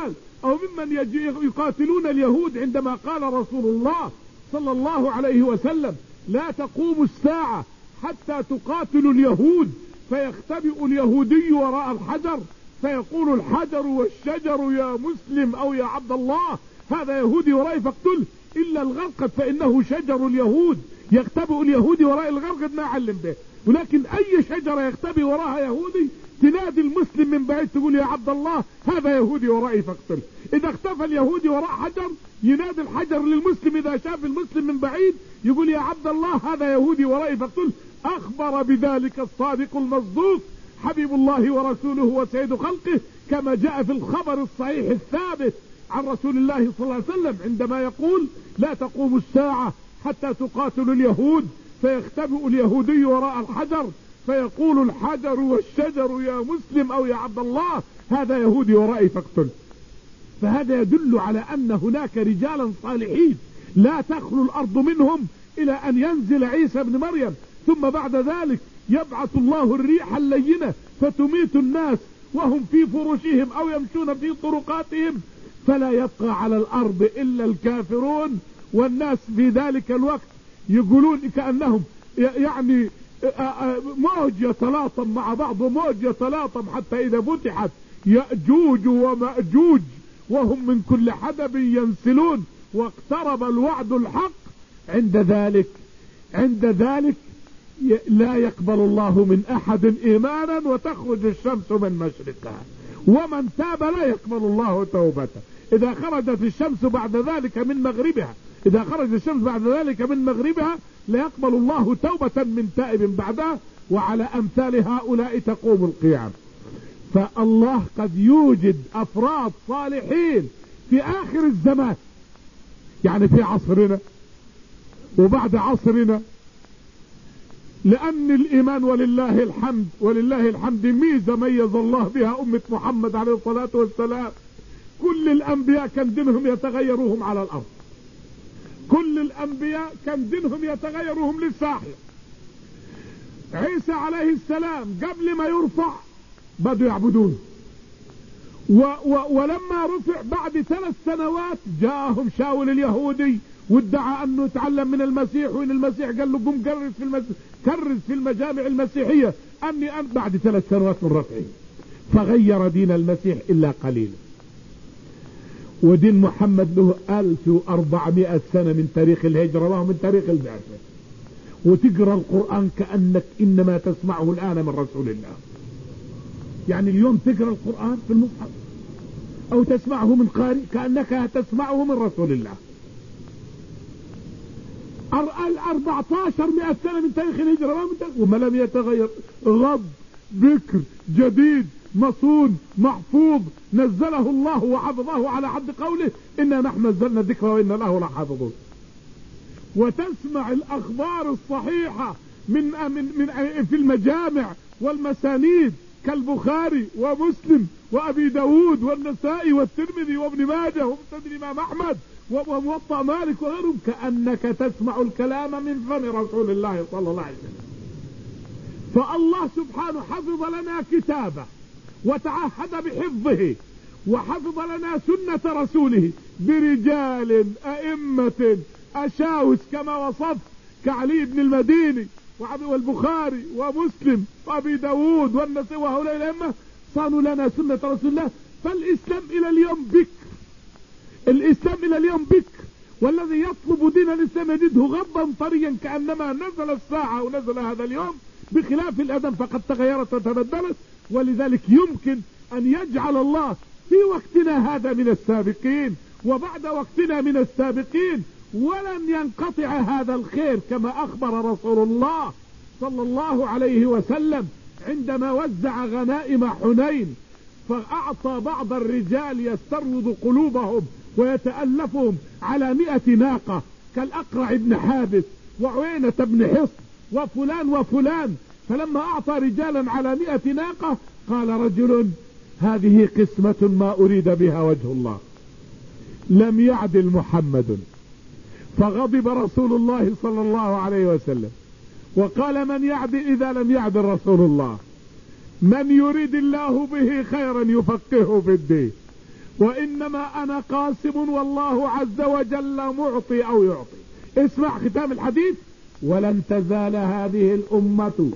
أو ممن يقاتلون اليهود عندما قال رسول الله صلى الله عليه وسلم لا تقوم الساعة حتى تقاتل اليهود فيختبئ اليهودي وراء الحجر فيقول الحجر والشجر يا مسلم أو يا عبد الله هذا يهودي ورائي فاقتله إلا الغرقد فإنه شجر اليهود يختبئ اليهودي وراء الغرقد ما علم به. ولكن أي شجرة يختبئ وراها يهودي تنادي المسلم من بعيد تقول يا عبد الله هذا يهودي ورائي فاقتله. إذا اختفى اليهودي وراء حجر ينادي الحجر للمسلم إذا شاف المسلم من بعيد يقول يا عبد الله هذا يهودي ورائي فاقتله. أخبر بذلك الصادق المصدوق حبيب الله ورسوله وسيد خلقه كما جاء في الخبر الصحيح الثابت عن رسول الله صلى الله عليه وسلم عندما يقول لا تقوم الساعة حتى تقاتل اليهود فيختبئ اليهودي وراء الحجر فيقول الحجر والشجر يا مسلم أو يا عبد الله هذا يهودي ورائي فاقتله. فهذا يدل على أن هناك رجالا صالحين لا تخلو الأرض منهم إلى أن ينزل عيسى بن مريم ثم بعد ذلك يبعث الله الريح اللينة فتميت الناس وهم في فرشهم أو يمشون في طرقاتهم فلا يبقى على الأرض إلا الكافرون والناس في ذلك الوقت يقولون كأنهم يعني موج يتلاطم مع بعض وموج يتلاطم حتى إذا فتحت يأجوج ومأجوج وهم من كل حدب ينسلون واقترب الوعد الحق عند ذلك عند ذلك لا يقبل الله من أحد إيمانا وتخرج الشمس من مشرقها ومن تاب لا يقبل الله توبته. إذا خرجت الشمس بعد ذلك من مغربها إذا خرجت الشمس بعد ذلك من مغربها لا يقبل الله توبة من تائب بعدها وعلى أمثال هؤلاء تقوم القيامة. فالله قد يوجد أفراد صالحين في آخر الزمان يعني في عصرنا وبعد عصرنا لأن الإيمان ولله الحمد ولله الحمد ميزة ميز الله بها أمة محمد عليه الصلاة والسلام. كل الأنبياء كان دينهم يتغيروهم على الأرض كل الأنبياء كان دينهم يتغيروهم للساحل. عيسى عليه السلام قبل ما يرفع بدوا يعبدون و و ولما رفع بعد ثلاث سنوات جاءهم شاول اليهودي وادعى أنه تعلم من المسيح وإن المسيح قال له قم كرس في المس... كرس في المجامع المسيحية أني أنت بعد ثلاث سنوات من رفعه فغير دين المسيح إلا قليلا. ودين محمد له ألف وأربعمائة سنة من تاريخ الهجرة وهو من تاريخ البعثة وتقرأ القرآن كأنك إنما تسمعه الآن من رسول الله. يعني اليوم تقرأ القرآن في المصحف أو تسمعه من قارئ كأنك تسمعه من رسول الله. الأربعتاشر مئة سنة من تاريخ الهجرة وما لم يتغير غض بكر جديد مصون محفوظ نزله الله وحفظه على حد قوله إنا نحن نزلنا الذكر وإنا له لحافظون. وتسمع الأخبار الصحيحة من, من, من في المجامع والمسانيد كالبخاري ومسلم وأبي داود والنسائي والترمذي وابن ماجه ومسند الإمام أحمد وموطأ مالك وغيرهم كأنك تسمع الكلام من فم رسول الله صلى الله عليه وسلم. فالله سبحانه حفظ لنا كتابه وتعهد بحفظه وحفظ لنا سنة رسوله برجال أئمة أشاوس كما وصف كعلي بن المديني والبخاري ومسلم وأبي داود والنسائي وهؤلاء الأئمة صانوا لنا سنة رسول الله. فالإسلام إلى اليوم بكر الإسلام إلى اليوم بكر والذي يطلب دين الإسلام يجده غضا طريا كأنما نزل الساعة ونزل هذا اليوم بخلاف الأدم فقد تغيرت وتبدلت. ولذلك يمكن أن يجعل الله في وقتنا هذا من السابقين وبعد وقتنا من السابقين ولن ينقطع هذا الخير كما أخبر رسول الله صلى الله عليه وسلم عندما وزع غنائم حنين فأعطى بعض الرجال يستروض قلوبهم ويتألفهم على مئة ناقة كالأقرع بن حابس وعوينة بن حصن وفلان وفلان. فلما أعطى رجالا على مئة ناقة قال رجل هذه قسمة ما أريد بها وجه الله لم يعدل محمد. فغضب رسول الله صلى الله عليه وسلم وقال من يعدل إذا لم يعدل رسول الله؟ من يريد الله به خيرا يفقهه في الدين. وإنما أنا قاسم والله عز وجل معطي أو يعطي. اسمع ختام الحديث: ولن تزال هذه الأمة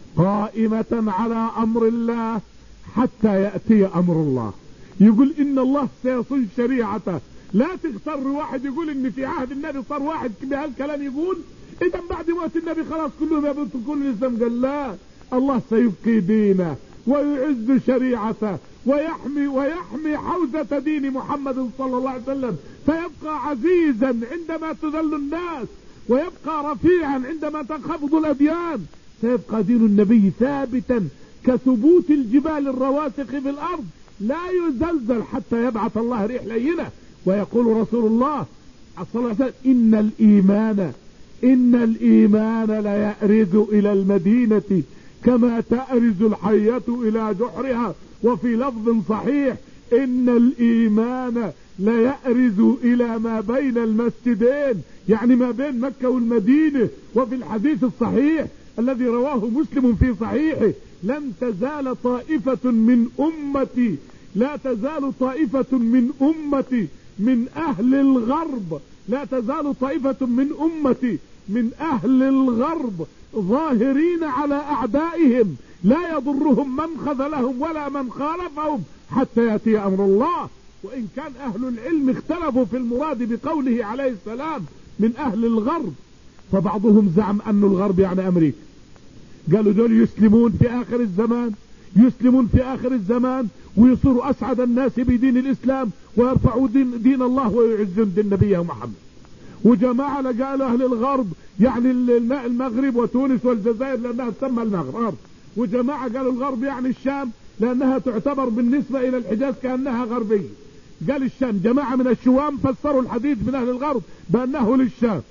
قائمة على أمر الله حتى يأتي أمر الله. يقول إن الله سيصل شريعته. لا تغتر واحد يقول إن في عهد النبي صار واحد بهالكلام يقول إذا بعد موت النبي خلاص كلهم يبطل كل الإسلام. قال لا، الله سيبقي دينه ويعز شريعته ويحمي ويحمي حوزة دين محمد صلى الله عليه وسلم، فيبقى عزيزا عندما تذل الناس ويبقى رفيعا عندما تنخفض الأديان. سيبقى دين النبي ثابتا كثبوت الجبال الرواسخ في الأرض لا يزلزل حتى يبعث الله ريح لينة. ويقول رسول الله صلى الله عليه وسلم: إن الإيمان إن الإيمان لا يأرز إلى المدينة كما تأرز الحية إلى جحرها. وفي لفظ صحيح: إن الإيمان لا يأرز إلى ما بين المسجدين، يعني ما بين مكة والمدينة. وفي الحديث الصحيح الذي رواه مسلم في صحيحه: لن تزال طائفة من أمتي لا تزال طائفة من أمتي من أهل الغرب لا تزال طائفة من أمتي من أهل الغرب ظاهرين على أعدائهم لا يضرهم من خذلهم ولا من خالفهم حتى يأتي أمر الله. وإن كان أهل العلم اختلفوا في المراد بقوله عليه السلام من أهل الغرب، فبعضهم زعم أن الغرب يعني أمريكا، قالوا دول يسلمون في آخر الزمان يسلمون في آخر الزمان ويصيروا أسعد الناس بدين الإسلام ويرفعوا دين, دين الله ويعزون دين نبيه محمد. وجماعة قالوا أهل الغرب يعني المغرب وتونس والجزائر لأنها تسمى المغرب، وجماعة قالوا الغرب يعني الشام لأنها تعتبر بالنسبة إلى الحجاز كأنها غربية. قال الشام. جماعة من الشوام فسروا الحديث من أهل الغرب بأنه للشام.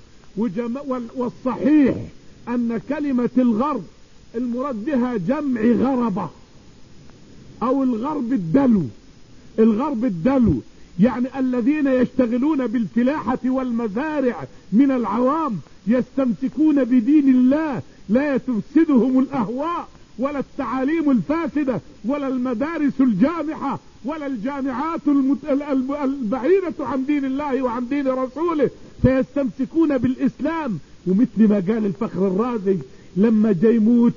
والصحيح أن كلمة الغرب المراد بها جمع غربة أو الغرب الدلو. الغرب الدلو يعني الذين يشتغلون بالفلاحة والمزارع من العوام يستمسكون بدين الله لا تفسدهم الأهواء ولا التعاليم الفاسدة ولا المدارس الجامحة ولا الجامعات البعيدة عن دين الله وعن دين رسوله، فيستمسكون بالإسلام. ومثل ما قال الفخر الرازي لما جاي يموت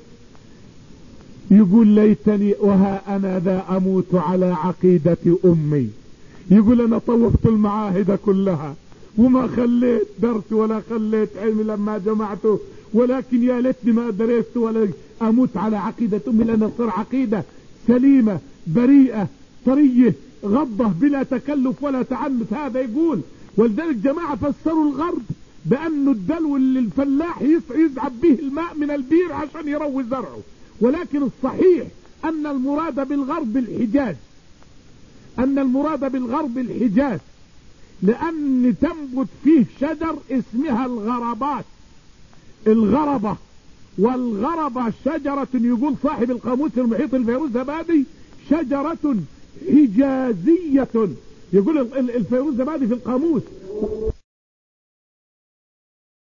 يقول: ليتني وها أنا ذا أموت على عقيدة أمي. يقول: أنا طوفت المعاهد كلها وما خليت درس ولا خليت علم لما جمعته، ولكن يا ليتني ما درست ولا أموت على عقيدة أمي، لأن تصير عقيدة سليمة بريئة طرية غضة بلا تكلف ولا تعنت. هذا يقول. ولذلك جماعة فسروا الغرب بأنه الدلو اللي الفلاح يزعب به الماء من البير عشان يروي زرعه، ولكن الصحيح أن المراد بالغرب الحجاز أن المراد بالغرب الحجاز لأن تنبت فيه شجر اسمها الغربات. الغربة والغربة شجرة، يقول صاحب القاموس المحيط الفيروزابادي: شجرة حجازية. يقول الفيروزابادي في القاموس